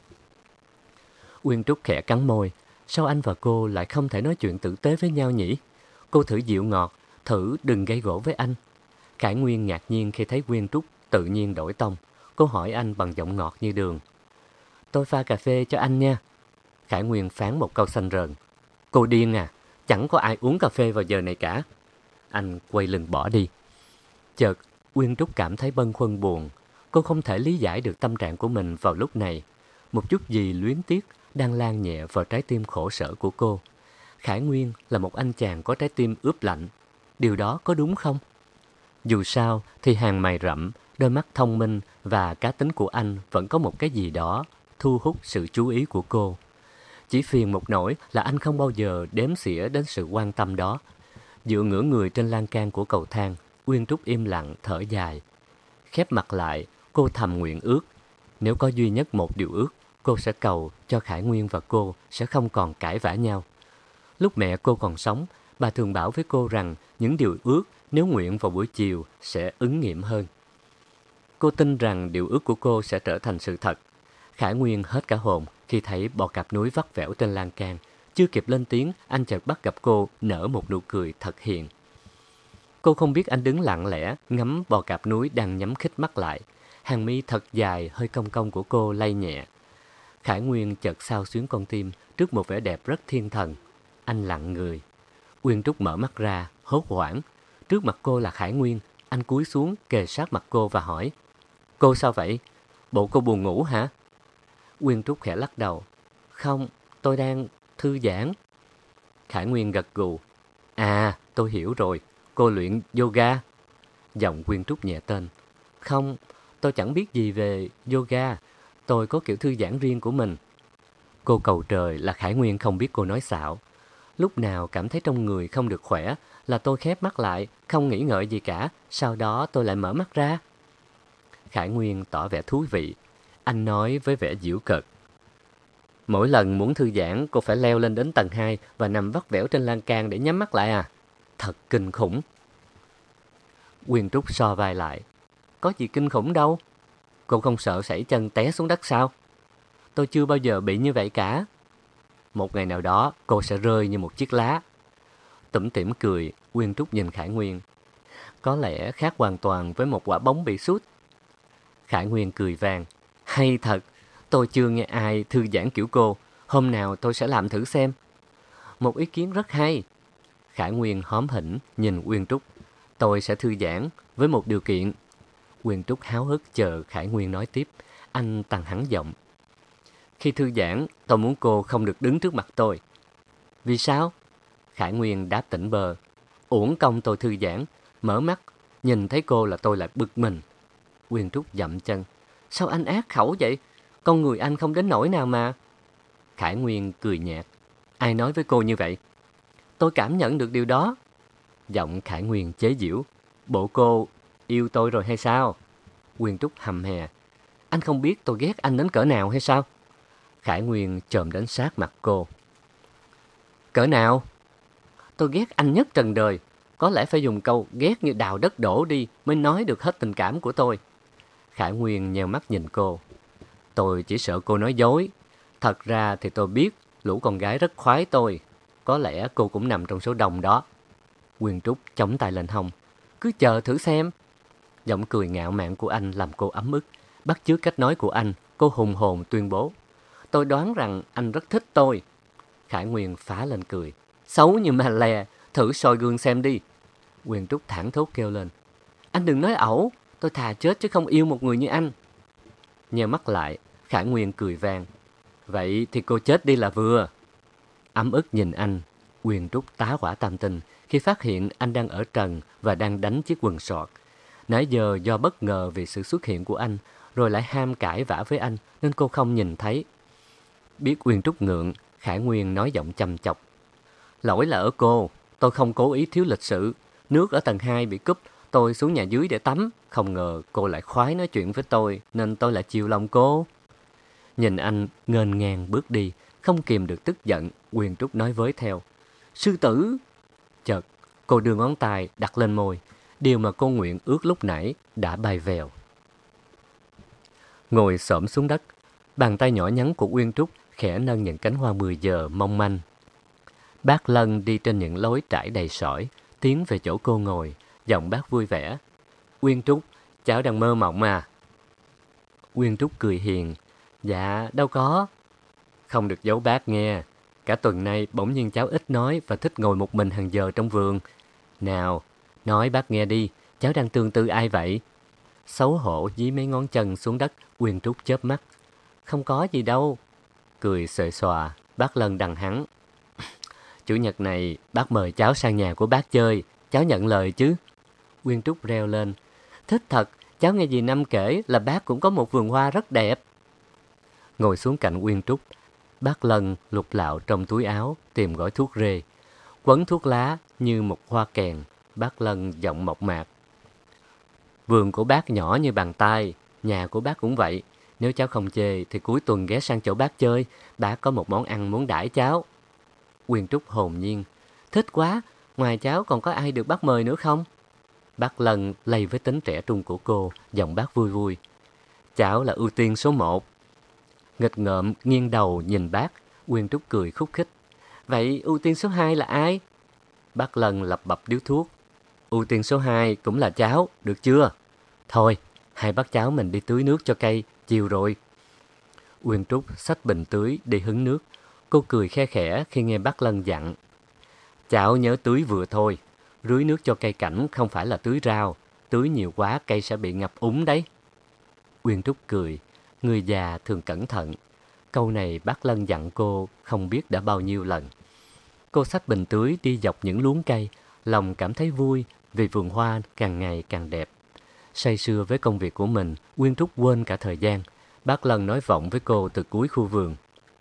S2: Uyên Trúc khẽ cắn môi: Sao anh và cô lại không thể nói chuyện tử tế với nhau nhỉ? Cô thử dịu ngọt, thử đừng gây gổ với anh. Khải Nguyên ngạc nhiên khi thấy Uyên Trúc tự nhiên đổi tông. Cô hỏi anh bằng giọng ngọt như đường: Tôi pha cà phê cho anh nha. Khải Nguyên phán một câu xanh rờn: Cô điên à? chẳng có ai uống cà phê vào giờ này cả. Anh quay lưng bỏ đi. Chợt, Uyên Trúc cảm thấy bâng khuâng buồn. Cô không thể lý giải được tâm trạng của mình vào lúc này. Một chút gì luyến tiếc đang lan nhẹ vào trái tim khổ sở của cô. Khải Nguyên là một anh chàng có trái tim ướp lạnh. Điều đó có đúng không? Dù sao thì hàng mày rậm, đôi mắt thông minh và cá tính của anh vẫn có một cái gì đó thu hút sự chú ý của cô. Chỉ phiền một nỗi là anh không bao giờ đếm xỉa đến sự quan tâm đó. Dựa ngửa người trên lan can của cầu thang, Uyên Trúc im lặng thở dài. Khép mặt lại, cô thầm nguyện ước. Nếu có duy nhất một điều ước, cô sẽ cầu cho Khải Nguyên và cô sẽ không còn cãi vã nhau. Lúc mẹ cô còn sống, bà thường bảo với cô rằng những điều ước nếu nguyện vào buổi chiều sẽ ứng nghiệm hơn. Cô tin rằng điều ước của cô sẽ trở thành sự thật. Khải Nguyên hết cả hồn khi thấy bò cạp núi vắt vẻo trên lan can. Chưa kịp lên tiếng, anh chợt bắt gặp cô nở một nụ cười thật hiền. Cô không biết anh đứng lặng lẽ ngắm bò cạp núi đang nhắm khít mắt lại. Hàng mi thật dài hơi cong cong của cô lay nhẹ. Khải Nguyên chợt xao xuyến con tim trước một vẻ đẹp rất thiên thần. Anh lặng người. Uyên Trúc mở mắt ra, hốt hoảng. Trước mặt cô là Khải Nguyên. Anh cúi xuống kề sát mặt cô và hỏi: "Cô sao vậy? Bộ cô buồn ngủ hả?" Uyên Trúc khẽ lắc đầu: "Không, tôi đang thư giãn." Khải Nguyên gật gù: "À, tôi hiểu rồi. Cô luyện yoga." Giọng Uyên Trúc nhẹ tên: "Không, tôi chẳng biết gì về yoga. Tôi có kiểu thư giãn riêng của mình." Cô cầu trời là Khải Nguyên không biết cô nói xạo. Lúc nào cảm thấy trong người không được khỏe là tôi khép mắt lại, không nghĩ ngợi gì cả, sau đó tôi lại mở mắt ra. Khải Nguyên tỏ vẻ thú vị. Anh nói với vẻ giễu cợt: "Mỗi lần muốn thư giãn, cô phải leo lên đến tầng 2 và nằm vắt vẻo trên lan can để nhắm mắt lại à? Thật kinh khủng." Uyên Trúc so vai lại: "Có gì kinh khủng đâu. Cô không sợ sẩy chân té xuống đất sao?" "Tôi chưa bao giờ bị như vậy cả." "Một ngày nào đó, cô sẽ rơi như một chiếc lá." Tủm tỉm cười, Uyên Trúc nhìn Khải Nguyên: "Có lẽ khác hoàn toàn với một quả bóng bị sút." Khải Nguyên cười vang: "Hay thật, tôi chưa nghe ai thư giãn kiểu cô. Hôm nào tôi sẽ làm thử xem." "Một ý kiến rất hay." Khải Nguyên hóm hỉnh nhìn Uyên Trúc: "Tôi sẽ thư giãn với một điều kiện." Uyên Trúc háo hức chờ Khải Nguyên nói tiếp. Anh tăng hẳn giọng: "Khi thư giãn, tôi muốn cô không được đứng trước mặt tôi." "Vì sao?" Khải Nguyên đáp tỉnh bơ: "Uổng công tôi thư giãn, mở mắt, nhìn thấy cô là tôi lại bực mình." Uyên Trúc dậm chân: "Sao anh ác khẩu vậy? Con người anh không đến nỗi nào mà." Khải Nguyên cười nhạt: "Ai nói với cô như vậy?" "Tôi cảm nhận được điều đó." Giọng Khải Nguyên chế giễu: "Bộ cô yêu tôi rồi hay sao?" Uyên Trúc hầm hè: "Anh không biết tôi ghét anh đến cỡ nào hay sao?" Khải Nguyên chồm đến sát mặt cô: "Cỡ nào?" "Tôi ghét anh nhất trần đời. Có lẽ phải dùng câu ghét như đào đất đổ đi mới nói được hết tình cảm của tôi." Khải Nguyên nheo mắt nhìn cô: "Tôi chỉ sợ cô nói dối. Thật ra thì tôi biết lũ con gái rất khoái tôi. Có lẽ cô cũng nằm trong số đông đó." Uyên Trúc chống tay lên hông: "Cứ chờ thử xem." Giọng cười ngạo mạn của anh làm cô ấm ức. Bắt chước cách nói của anh, cô hùng hồn tuyên bố: "Tôi đoán rằng anh rất thích tôi." Khải Nguyên phá lên cười: "Xấu như ma lè, thử soi gương xem đi." Uyên Trúc thảng thốt kêu lên: "Anh đừng nói ẩu, tôi thà chết chứ không yêu một người như anh." Nheo mắt lại, Khải Nguyên cười vang: "Vậy thì cô chết đi là vừa." Ấm ức nhìn anh, Uyên Trúc tá hỏa tam tinh khi phát hiện anh đang ở trần và đang đánh chiếc quần sọt. Nãy giờ do bất ngờ vì sự xuất hiện của anh, rồi lại ham cãi vã với anh nên cô không nhìn thấy. Biết Uyên Trúc ngượng, Khải Nguyên nói giọng chăm chọc: "Lỗi là ở cô, tôi không cố ý thiếu lịch sự. Nước ở tầng 2 bị cúp, tôi xuống nhà dưới để tắm. Không ngờ cô lại khoái nói chuyện với tôi, nên tôi lại chiều lòng cô." Nhìn anh nghênh ngang bước đi, không kìm được tức giận, Uyên Trúc nói với theo: "Sư tử!" Chợt, cô đưa ngón tay đặt lên môi. Điều mà cô nguyện ước lúc nãy đã bay vèo. Ngồi xổm xuống đất, bàn tay nhỏ nhắn của Uyên Trúc khẽ nâng những cánh hoa 10 giờ mong manh. Bác Lân đi trên những lối trải đầy sỏi, tiến về chỗ cô ngồi, giọng bác vui vẻ: "Uyên Trúc, cháu đang mơ mộng à?" Uyên Trúc cười hiền: "Dạ, đâu có." "Không được giấu bác nghe. Cả tuần nay bỗng nhiên cháu ít nói và thích ngồi một mình hàng giờ trong vườn. Nào, nói bác nghe đi, cháu đang tương tư ai vậy? Xấu hổ dí mấy ngón chân xuống đất, Uyên Trúc chớp mắt. Không có gì đâu. Cười xòe xòa, bác Lân đằng hắn. Chủ nhật này bác mời cháu sang nhà của bác chơi, cháu nhận lời chứ? Uyên Trúc reo lên. Thích thật, cháu nghe dì Năm kể là bác cũng có một vườn hoa rất đẹp. Ngồi xuống cạnh Uyên Trúc, bác Lân lục lạo trong túi áo tìm gói thuốc rê. Quấn thuốc lá như một hoa kèn, bác Lân giọng mộc mạc. Vườn của bác nhỏ như bàn tay, nhà của bác cũng vậy. Nếu cháu không chê thì cuối tuần ghé sang chỗ bác chơi, bác có một món ăn muốn đãi cháu. Uyên Trúc hồn nhiên. Thích quá, ngoài cháu còn có ai được bác mời nữa không? Bác Lân lây với tính trẻ trung của cô, giọng bác vui vui. Cháu là ưu tiên số 1. Nghịch ngợm nghiêng đầu nhìn bác, Uyên Trúc cười khúc khích. Vậy ưu tiên số 2 là ai? Bác Lân lập bập điếu thuốc. Ưu tiên số 2 cũng là cháu, được chưa? Thôi, hai bác cháu mình đi tưới nước cho cây, chiều rồi. Uyên Trúc xách bình tưới đi hứng nước. Cô cười khe khẽ khi nghe bác Lân dặn. Cháu nhớ tưới vừa thôi. Rưới nước cho cây cảnh không phải là tưới rau. Tưới nhiều quá cây sẽ bị ngập úng đấy. Uyên Trúc cười. Người già thường cẩn thận. Câu này bác Lân dặn cô không biết đã bao nhiêu lần. Cô xách bình tưới đi dọc những luống cây. Lòng cảm thấy vui vì vườn hoa càng ngày càng đẹp. Say sưa với công việc của mình, Uyên Trúc quên cả thời gian. Bác Lân nói vọng với cô từ cuối khu vườn.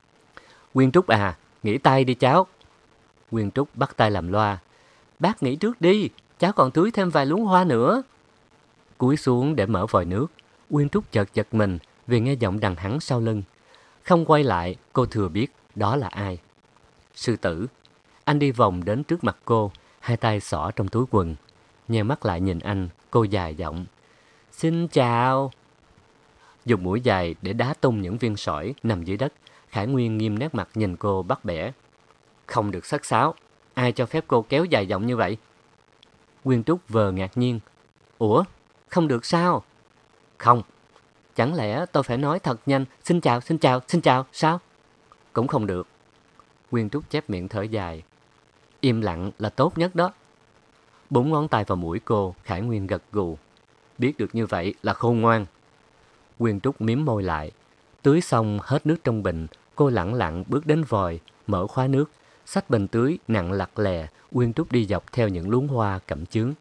S2: Uyên Trúc à, nghỉ tay đi cháu. Uyên Trúc bắt tay làm loa. Bác nghỉ trước đi, cháu còn tưới thêm vài luống hoa nữa. Cúi xuống để mở vòi nước, Uyên Trúc chợt giật mình vì nghe giọng đằng hắn sau lưng. Không quay lại, cô thừa biết đó là ai. Sư Tử. Anh đi vòng đến trước mặt cô, hai tay xỏ trong túi quần. Nheo mắt lại nhìn anh, cô dài giọng. Xin chào. Dùng mũi dài để đá tung những viên sỏi nằm dưới đất. Khải Nguyên nghiêm nét mặt nhìn cô bắt bẻ. Không được sắt sáo. Ai cho phép cô kéo dài giọng như vậy? Uyên Trúc vờ ngạc nhiên. Ủa? Không được sao? Không. Chẳng lẽ tôi phải nói thật nhanh xin chào, xin chào, xin chào, sao? Cũng không được. Uyên Trúc chép miệng thở dài. Im lặng là tốt nhất đó. Búng ngón tay vào mũi cô, Khải Nguyên gật gù. Biết được như vậy là khôn ngoan. Uyên Trúc mím môi lại. Tưới xong hết nước trong bình, cô lẳng lặng bước đến vòi, mở khóa nước, xách bình tưới nặng lặt lè. Uyên Trúc đi dọc theo những luống hoa cẩm chướng.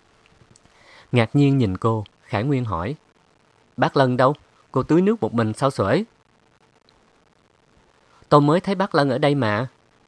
S2: Ngạc nhiên nhìn cô, Khải Nguyên hỏi. Bác Lân đâu? Cô tưới nước một mình sao xuể? Tôi mới thấy bác Lân ở đây mà.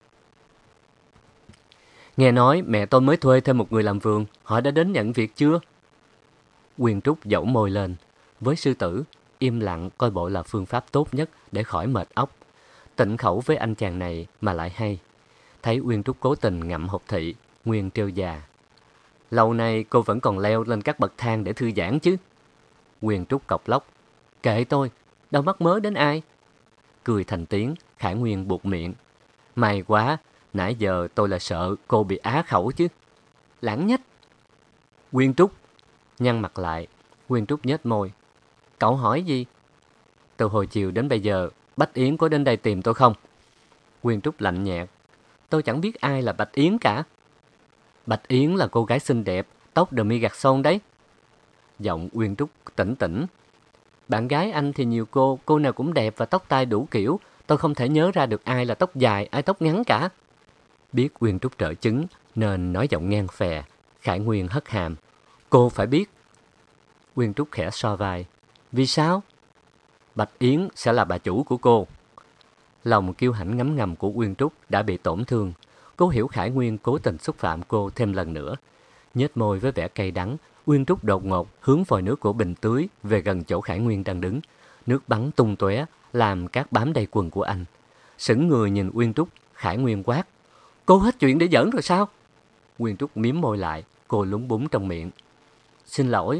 S2: Nghe nói mẹ tôi mới thuê thêm một người làm vườn, họ đã đến nhận việc chưa? Uyên Trúc dẫu môi lên. Với Sư Tử, im lặng coi bộ là phương pháp tốt nhất để khỏi mệt óc. Tịnh khẩu với anh chàng này mà lại hay. Thấy Uyên Trúc cố tình ngậm hột thị, Nguyên trêu già. Lâu nay cô vẫn còn leo lên các bậc thang để thư giãn chứ? Uyên Trúc cọc lóc. Kệ tôi, đâu mắc mớ đến ai? Cười thành tiếng, Khải Nguyên buột miệng. May quá, nãy giờ tôi là sợ cô bị á khẩu chứ. Lãng nhách. Uyên Trúc. Nhăn mặt lại, Uyên Trúc nhếch môi. Cậu hỏi gì? Từ hồi chiều đến bây giờ, Bách Yến có đến đây tìm tôi không? Uyên Trúc lạnh nhạt. Tôi chẳng biết ai là Bạch Yến cả. Bạch Yến là cô gái xinh đẹp, tóc demi garçon đấy. Giọng Uyên Trúc tỉnh tỉnh. Bạn gái anh thì nhiều cô nào cũng đẹp và tóc tai đủ kiểu. Tôi không thể nhớ ra được ai là tóc dài, ai tóc ngắn cả. Biết Uyên Trúc trợ chứng nên nói giọng ngang phè. Khải Nguyên hất hàm. Cô phải biết. Uyên Trúc khẽ so vai. Vì sao? Bạch Yến sẽ là bà chủ của cô. Lòng kiêu hãnh ngấm ngầm của Uyên Trúc đã bị tổn thương. Cô hiểu Khải Nguyên cố tình xúc phạm cô thêm lần nữa. Nhếch môi với vẻ cay đắng, Uyên Trúc đột ngột hướng vòi nước của bình tưới về gần chỗ Khải Nguyên đang đứng. Nước bắn tung tóe, làm cát bám đầy quần của anh. Sững người nhìn Uyên Trúc, Khải Nguyên quát. Cô hết chuyện để giỡn rồi sao? Uyên Trúc mím môi lại, cô lúng búng trong miệng. Xin lỗi.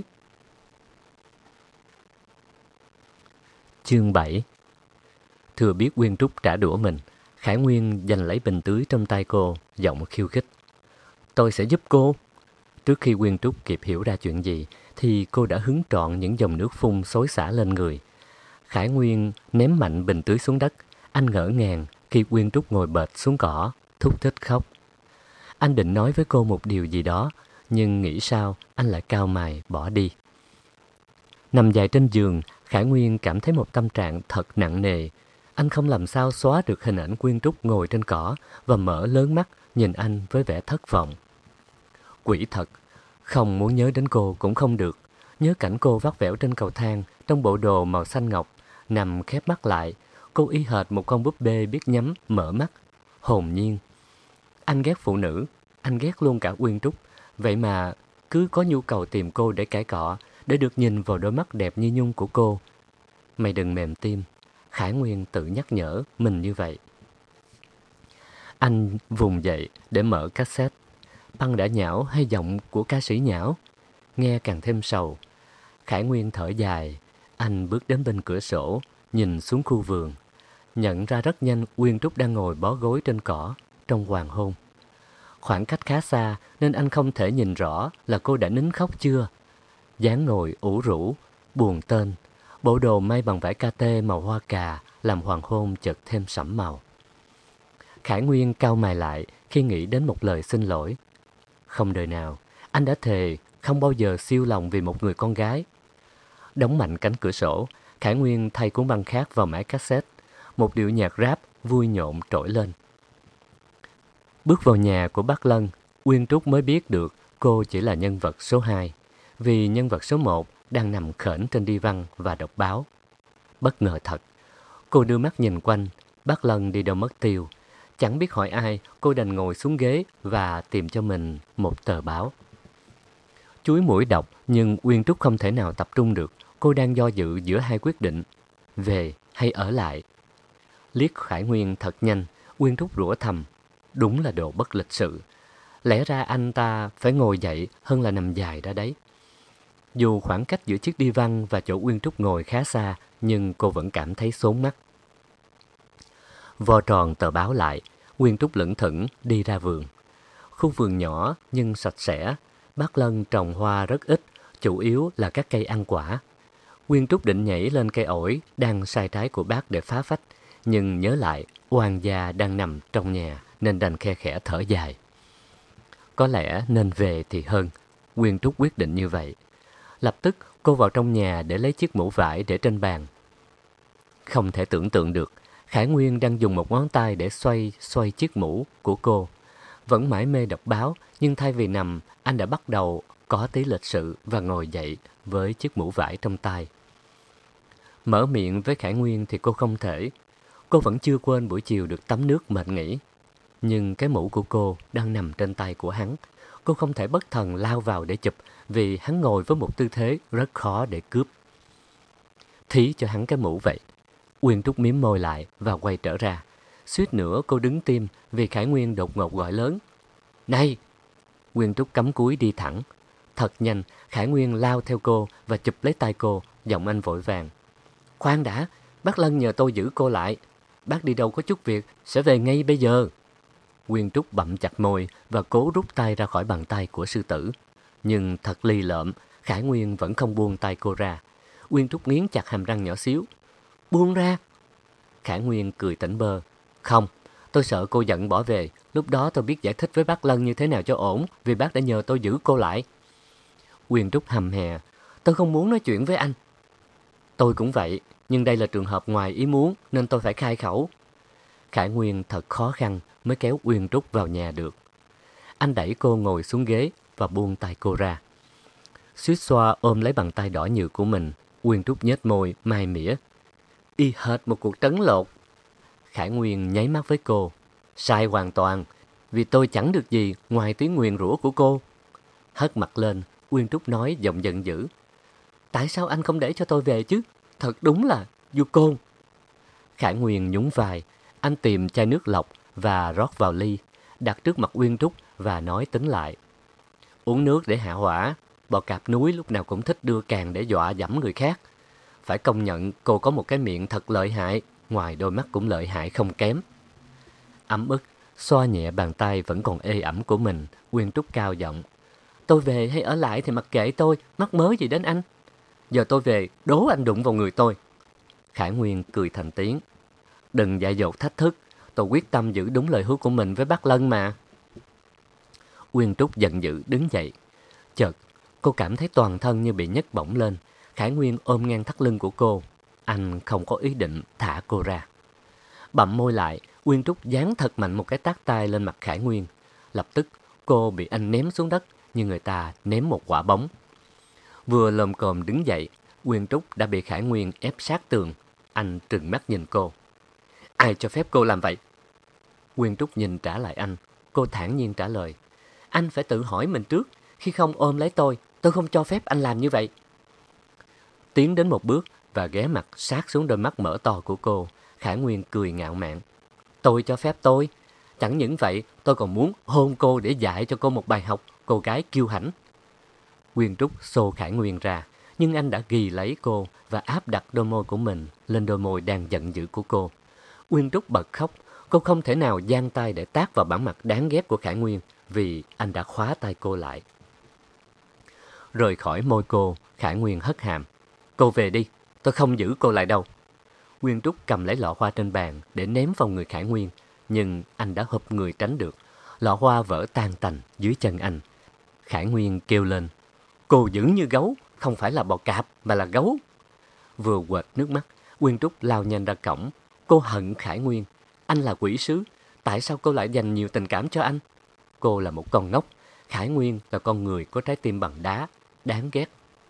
S2: Chương 7. Thừa biết Uyên Trúc trả đũa mình, Khải Nguyên giành lấy bình tưới trong tay cô, giọng khiêu khích. Tôi sẽ giúp cô. Trước khi Uyên Trúc kịp hiểu ra chuyện gì, thì cô đã hứng trọn những dòng nước phun xối xả lên người. Khải Nguyên ném mạnh bình tưới xuống đất. Anh ngỡ ngàng, khi Uyên Trúc ngồi bệt xuống cỏ, thút thít khóc. Anh định nói với cô một điều gì đó, nhưng nghĩ sao anh lại cau mày bỏ đi. Nằm dài trên giường, Khải Nguyên cảm thấy một tâm trạng thật nặng nề. Anh không làm sao xóa được hình ảnh Uyên Trúc ngồi trên cỏ và mở lớn mắt nhìn anh với vẻ thất vọng. Quỷ thật, không muốn nhớ đến cô cũng không được. Nhớ cảnh cô vắt vẻo trên cầu thang trong bộ đồ màu xanh ngọc, nằm khép mắt lại. Cô y hệt một con búp bê biết nhắm, mở mắt, hồn nhiên. Anh ghét phụ nữ, anh ghét luôn cả Uyên Trúc. Vậy mà cứ có nhu cầu tìm cô để cãi cọ, để được nhìn vào đôi mắt đẹp như nhung của cô. Mày đừng mềm tim, Khải Nguyên tự nhắc nhở mình như vậy. Anh vùng dậy để mở cassette. Băng đã nhão hay giọng của ca sĩ nhão? Nghe càng thêm sầu. Khải Nguyên thở dài. Anh bước đến bên cửa sổ, nhìn xuống khu vườn. Nhận ra rất nhanh Uyên Trúc đang ngồi bó gối trên cỏ trong hoàng hôn. Khoảng cách khá xa nên anh không thể nhìn rõ là cô đã nín khóc chưa. Dáng ngồi ủ rũ, buồn tên. Bộ đồ may bằng vải kate màu hoa cà làm hoàng hôn chợt thêm sẫm màu. Khải Nguyên cau mày lại khi nghĩ đến một lời xin lỗi. Không đời nào, anh đã thề không bao giờ siêu lòng vì một người con gái. Đóng mạnh cánh cửa sổ, Khải Nguyên thay cuốn băng khác vào máy cassette. Một điệu nhạc rap vui nhộn trỗi lên. Bước vào nhà của bác Lân, Uyên Trúc mới biết được cô chỉ là nhân vật số 2, vì nhân vật số 1 đang nằm khểnh trên đi văn và đọc báo. Bất ngờ thật. Cô đưa mắt nhìn quanh, bác Lân đi đâu mất tiêu. Chẳng biết hỏi ai, cô đành ngồi xuống ghế và tìm cho mình một tờ báo. Chúi mũi đọc, nhưng Uyên Trúc không thể nào tập trung được. Cô đang do dự giữa hai quyết định, về hay ở lại. Liếc Khải Nguyên thật nhanh, Uyên Trúc rủa thầm. Đúng là đồ bất lịch sự. Lẽ ra anh ta phải ngồi dậy hơn là nằm dài ra đấy. Dù khoảng cách giữa chiếc đi văn và chỗ Uyên Trúc ngồi khá xa, nhưng cô vẫn cảm thấy xốn mắt. Vo tròn tờ báo lại, Uyên Trúc lững thững đi ra vườn. Khu vườn nhỏ nhưng sạch sẽ. Bác Lân trồng hoa rất ít, chủ yếu là các cây ăn quả. Uyên Trúc định nhảy lên cây ổi đang sai trái của bác để phá phách, nhưng nhớ lại oan gia đang nằm trong nhà nên đành khe khẽ thở dài. Có lẽ nên về thì hơn. Uyên Trúc quyết định như vậy. Lập tức cô vào trong nhà để lấy chiếc mũ vải để trên bàn. Không thể tưởng tượng được, Khải Nguyên đang dùng một ngón tay để xoay chiếc mũ của cô. Vẫn mải mê đọc báo, nhưng thay vì nằm, anh đã bắt đầu có tí lịch sự và ngồi dậy với chiếc mũ vải trong tay. Mở miệng với Khải Nguyên thì cô không thể. Cô vẫn chưa quên buổi chiều được tắm nước mệt nghỉ. Nhưng cái mũ của cô đang nằm trên tay của hắn. Cô không thể bất thần lao vào để chụp vì hắn ngồi với một tư thế rất khó để cướp. Thí cho hắn cái mũ vậy. Uyên Trúc mím môi lại và quay trở ra. Suýt nữa cô đứng tim vì Khải Nguyên đột ngột gọi lớn. Này! Uyên Trúc cắm cúi đi thẳng. Thật nhanh, Khải Nguyên lao theo cô và chụp lấy tay cô, giọng anh vội vàng. Khoan đã, bác Lân nhờ tôi giữ cô lại. Bác đi đâu có chút việc, sẽ về ngay bây giờ. Uyên Trúc bặm chặt môi và cố rút tay ra khỏi bàn tay của sư tử. Nhưng thật lì lợm, Khải Nguyên vẫn không buông tay cô ra. Uyên Trúc nghiến chặt hàm răng nhỏ xíu. Buông ra! Khải Nguyên cười tỉnh bơ. Không, tôi sợ cô giận bỏ về. Lúc đó tôi biết giải thích với bác Lân như thế nào cho ổn, vì bác đã nhờ tôi giữ cô lại. Uyên Trúc hầm hè. Tôi không muốn nói chuyện với anh. Tôi cũng vậy, nhưng đây là trường hợp ngoài ý muốn nên tôi phải khai khẩu. Khải Nguyên thật khó khăn mới kéo Uyên Trúc vào nhà được. Anh đẩy cô ngồi xuống ghế và buông tay cô ra. Suýt xoa ôm lấy bàn tay đỏ nhừ của mình, Uyên Trúc nhếch môi, mai mỉa. Y hệt một cuộc trấn lột. Khải Nguyên nháy mắt với cô. Sai hoàn toàn, vì tôi chẳng được gì ngoài tiếng nguyền rủa của cô. Hất mặt lên, Uyên Trúc nói giọng giận dữ. Tại sao anh không để cho tôi về chứ? Thật đúng là du côn. Khải Nguyên nhún vai. Anh tìm chai nước lọc và rót vào ly, đặt trước mặt Uyên Trúc và nói tính lại. Uống nước để hạ hỏa. Bò cạp núi lúc nào cũng thích đưa càng để dọa dẫm người khác. Phải công nhận cô có một cái miệng thật lợi hại, ngoài đôi mắt cũng lợi hại không kém. Ấm ức, xoa nhẹ bàn tay vẫn còn ê ẩm của mình, Uyên Trúc cao giọng. Tôi về hay ở lại thì mặc kệ tôi, mắc mớ gì đến anh. Giờ tôi về, đố anh đụng vào người tôi. Khải Nguyên cười thành tiếng. Đừng dại dột thách thức, tôi quyết tâm giữ đúng lời hứa của mình với bác Lân mà. Uyên Trúc giận dữ đứng dậy. Chợt, cô cảm thấy toàn thân như bị nhấc bổng lên. Khải Nguyên ôm ngang thắt lưng của cô. Anh không có ý định thả cô ra. Bặm môi lại, Uyên Trúc giáng thật mạnh một cái tát tay lên mặt Khải Nguyên. Lập tức, cô bị anh ném xuống đất như người ta ném một quả bóng. Vừa lồm cồm đứng dậy, Uyên Trúc đã bị Khải Nguyên ép sát tường. Anh trừng mắt nhìn cô. Ai cho phép cô làm vậy? Uyên Trúc nhìn trả lại anh. Cô thản nhiên trả lời. Anh phải tự hỏi mình trước. Khi không ôm lấy tôi không cho phép anh làm như vậy. Tiến đến một bước và ghé mặt sát xuống đôi mắt mở to của cô. Khải Nguyên cười ngạo mạn. Tôi cho phép tôi. Chẳng những vậy, tôi còn muốn hôn cô để dạy cho cô một bài học, cô gái kiêu hãnh. Uyên Trúc xô Khải Nguyên ra, nhưng anh đã ghì lấy cô và áp đặt đôi môi của mình lên đôi môi đang giận dữ của cô. Uyên Trúc bật khóc. Cô không thể nào giang tay để tát vào bản mặt đáng ghét của Khải Nguyên vì anh đã khóa tay cô lại. Rời khỏi môi cô, Khải Nguyên hất hàm. Cô về đi, tôi không giữ cô lại đâu. Uyên Trúc cầm lấy lọ hoa trên bàn để ném vào người Khải Nguyên, nhưng anh đã hụp người tránh được. Lọ hoa vỡ tan tành dưới chân anh. Khải Nguyên kêu lên. Cô dữ như gấu, không phải là bò cạp mà là gấu. Vừa quệt nước mắt, Uyên Trúc lao nhanh ra cổng. Cô hận Khải Nguyên. Anh là quỷ sứ, tại sao cô lại dành nhiều tình cảm cho anh? Cô là một con ngốc. Khải Nguyên là con người có trái tim bằng đá, đáng ghét.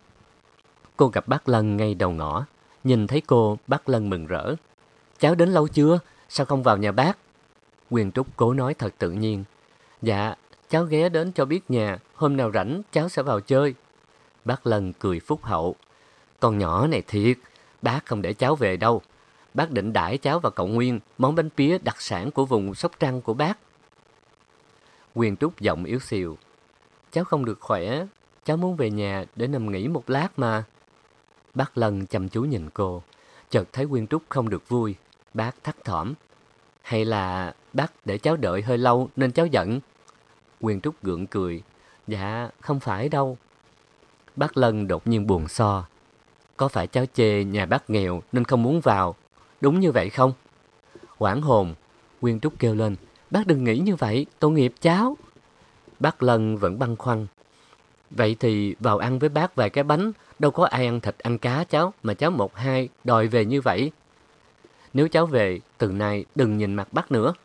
S2: Cô gặp bác Lân ngay đầu ngõ. Nhìn thấy cô, bác Lân mừng rỡ. Cháu đến lâu chưa? Sao không vào nhà bác? Uyên Trúc cố nói thật tự nhiên. Dạ, cháu ghé đến cho biết nhà, hôm nào rảnh cháu sẽ vào chơi. Bác Lân cười phúc hậu. Con nhỏ này thiệt, bác không để cháu về đâu. Bác định đãi cháu và cậu Nguyên món bánh pía đặc sản của vùng Sóc Trăng của bác. Uyên Trúc giọng yếu xìu. Cháu không được khỏe, cháu muốn về nhà để nằm nghỉ một lát mà. Bác Lân chăm chú nhìn cô, chợt thấy Uyên Trúc không được vui. Bác thắt thỏm. Hay là bác để cháu đợi hơi lâu nên cháu giận? Uyên Trúc gượng cười. Dạ, không phải đâu. Bác Lân đột nhiên buồn so. Có phải cháu chê nhà bác nghèo nên không muốn vào, đúng như vậy không? Hoảng hồn, Uyên Trúc kêu lên. Bác đừng nghĩ như vậy, tội nghiệp cháu. Bác Lân vẫn băn khoăn. Vậy thì vào ăn với bác vài cái bánh, đâu có ai ăn thịt ăn cá cháu, mà cháu một hai đòi về như vậy. Nếu cháu về, từ nay đừng nhìn mặt bác nữa.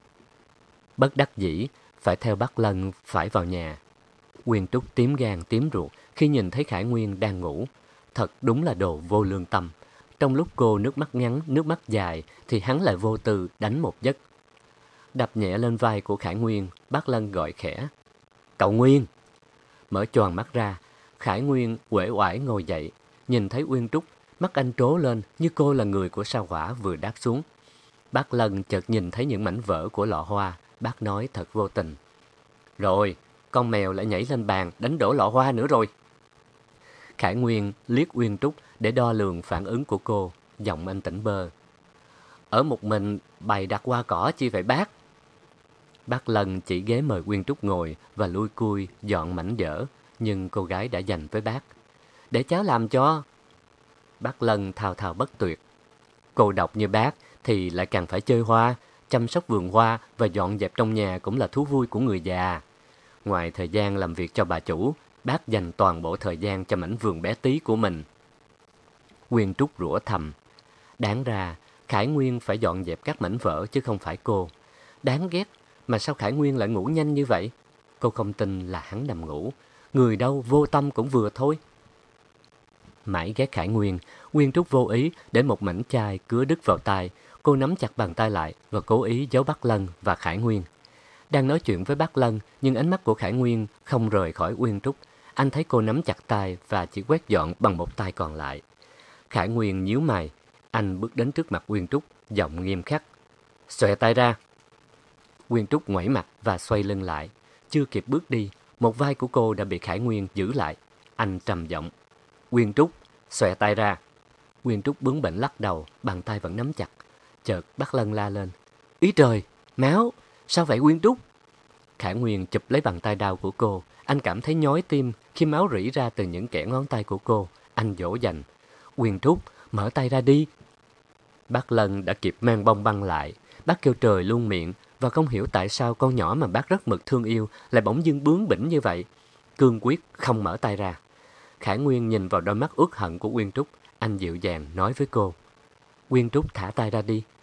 S2: Bất đắc dĩ, phải theo bác Lân phải vào nhà. Uyên Trúc tím gan tím ruột khi nhìn thấy Khải Nguyên đang ngủ. Thật đúng là đồ vô lương tâm. Trong lúc cô nước mắt ngắn, nước mắt dài, thì hắn lại vô tư đánh một giấc. Đập nhẹ lên vai của Khải Nguyên, bác Lân gọi khẽ. Cậu Nguyên! Mở choàng mắt ra, Khải Nguyên uể oải ngồi dậy. Nhìn thấy Uyên Trúc, mắt anh trố lên như cô là người của sao hỏa vừa đáp xuống. Bác Lân chợt nhìn thấy những mảnh vỡ của lọ hoa, bác nói thật vô tình. Rồi, con mèo lại nhảy lên bàn đánh đổ lọ hoa nữa rồi. Khải Nguyên liếc Uyên Trúc để đo lường phản ứng của cô, giọng anh tỉnh bơ. Ở một mình bày đặt hoa cỏ chi vậy bác? Bác Lân chỉ ghế mời Uyên Trúc ngồi và lui cui dọn mảnh vỡ, nhưng cô gái đã dành với bác. Để cháu làm cho. Bác Lân thao thao bất tuyệt. Cô độc như bác thì lại càng phải chơi hoa, chăm sóc vườn hoa và dọn dẹp trong nhà cũng là thú vui của người già. Ngoài thời gian làm việc cho bà chủ, bác dành toàn bộ thời gian cho mảnh vườn bé tí của mình. Uyên Trúc rủa thầm. Đáng ra, Khải Nguyên phải dọn dẹp các mảnh vỡ chứ không phải cô. Đáng ghét, mà sao Khải Nguyên lại ngủ nhanh như vậy? Cô không tin là hắn nằm ngủ. Người đâu vô tâm cũng vừa thôi. Mãi ghét Khải Nguyên, Uyên Trúc vô ý để một mảnh chai cứa đứt vào tay. Cô nắm chặt bàn tay lại và cố ý giấu bác Lân và Khải Nguyên. Đang nói chuyện với bác Lân, nhưng ánh mắt của Khải Nguyên không rời khỏi Uyên Trúc. Anh thấy cô nắm chặt tay và chỉ quét dọn bằng một tay còn lại. Khải Nguyên nhíu mày. Anh bước đến trước mặt Uyên Trúc, giọng nghiêm khắc. Xòe tay ra. Uyên Trúc ngoảy mặt và xoay lưng lại. Chưa kịp bước đi, một vai của cô đã bị Khải Nguyên giữ lại. Anh trầm giọng. Uyên Trúc, xòe tay ra. Uyên Trúc bướng bỉnh lắc đầu, bàn tay vẫn nắm chặt. Chợt bác Lân la lên. Ý trời, máu, sao vậy Uyên Trúc? Khải Nguyên chụp lấy bàn tay đau của cô. Anh cảm thấy nhói tim khi máu rỉ ra từ những kẽ ngón tay của cô. Anh dỗ dành. Uyên Trúc, mở tay ra đi. Bác Lân đã kịp mang bông băng lại. Bác kêu trời luôn miệng và không hiểu tại sao con nhỏ mà bác rất mực thương yêu lại bỗng dưng bướng bỉnh như vậy. Cương quyết không mở tay ra. Khải Nguyên nhìn vào đôi mắt uất hận của Uyên Trúc, anh dịu dàng nói với cô. Uyên Trúc thả tay ra đi,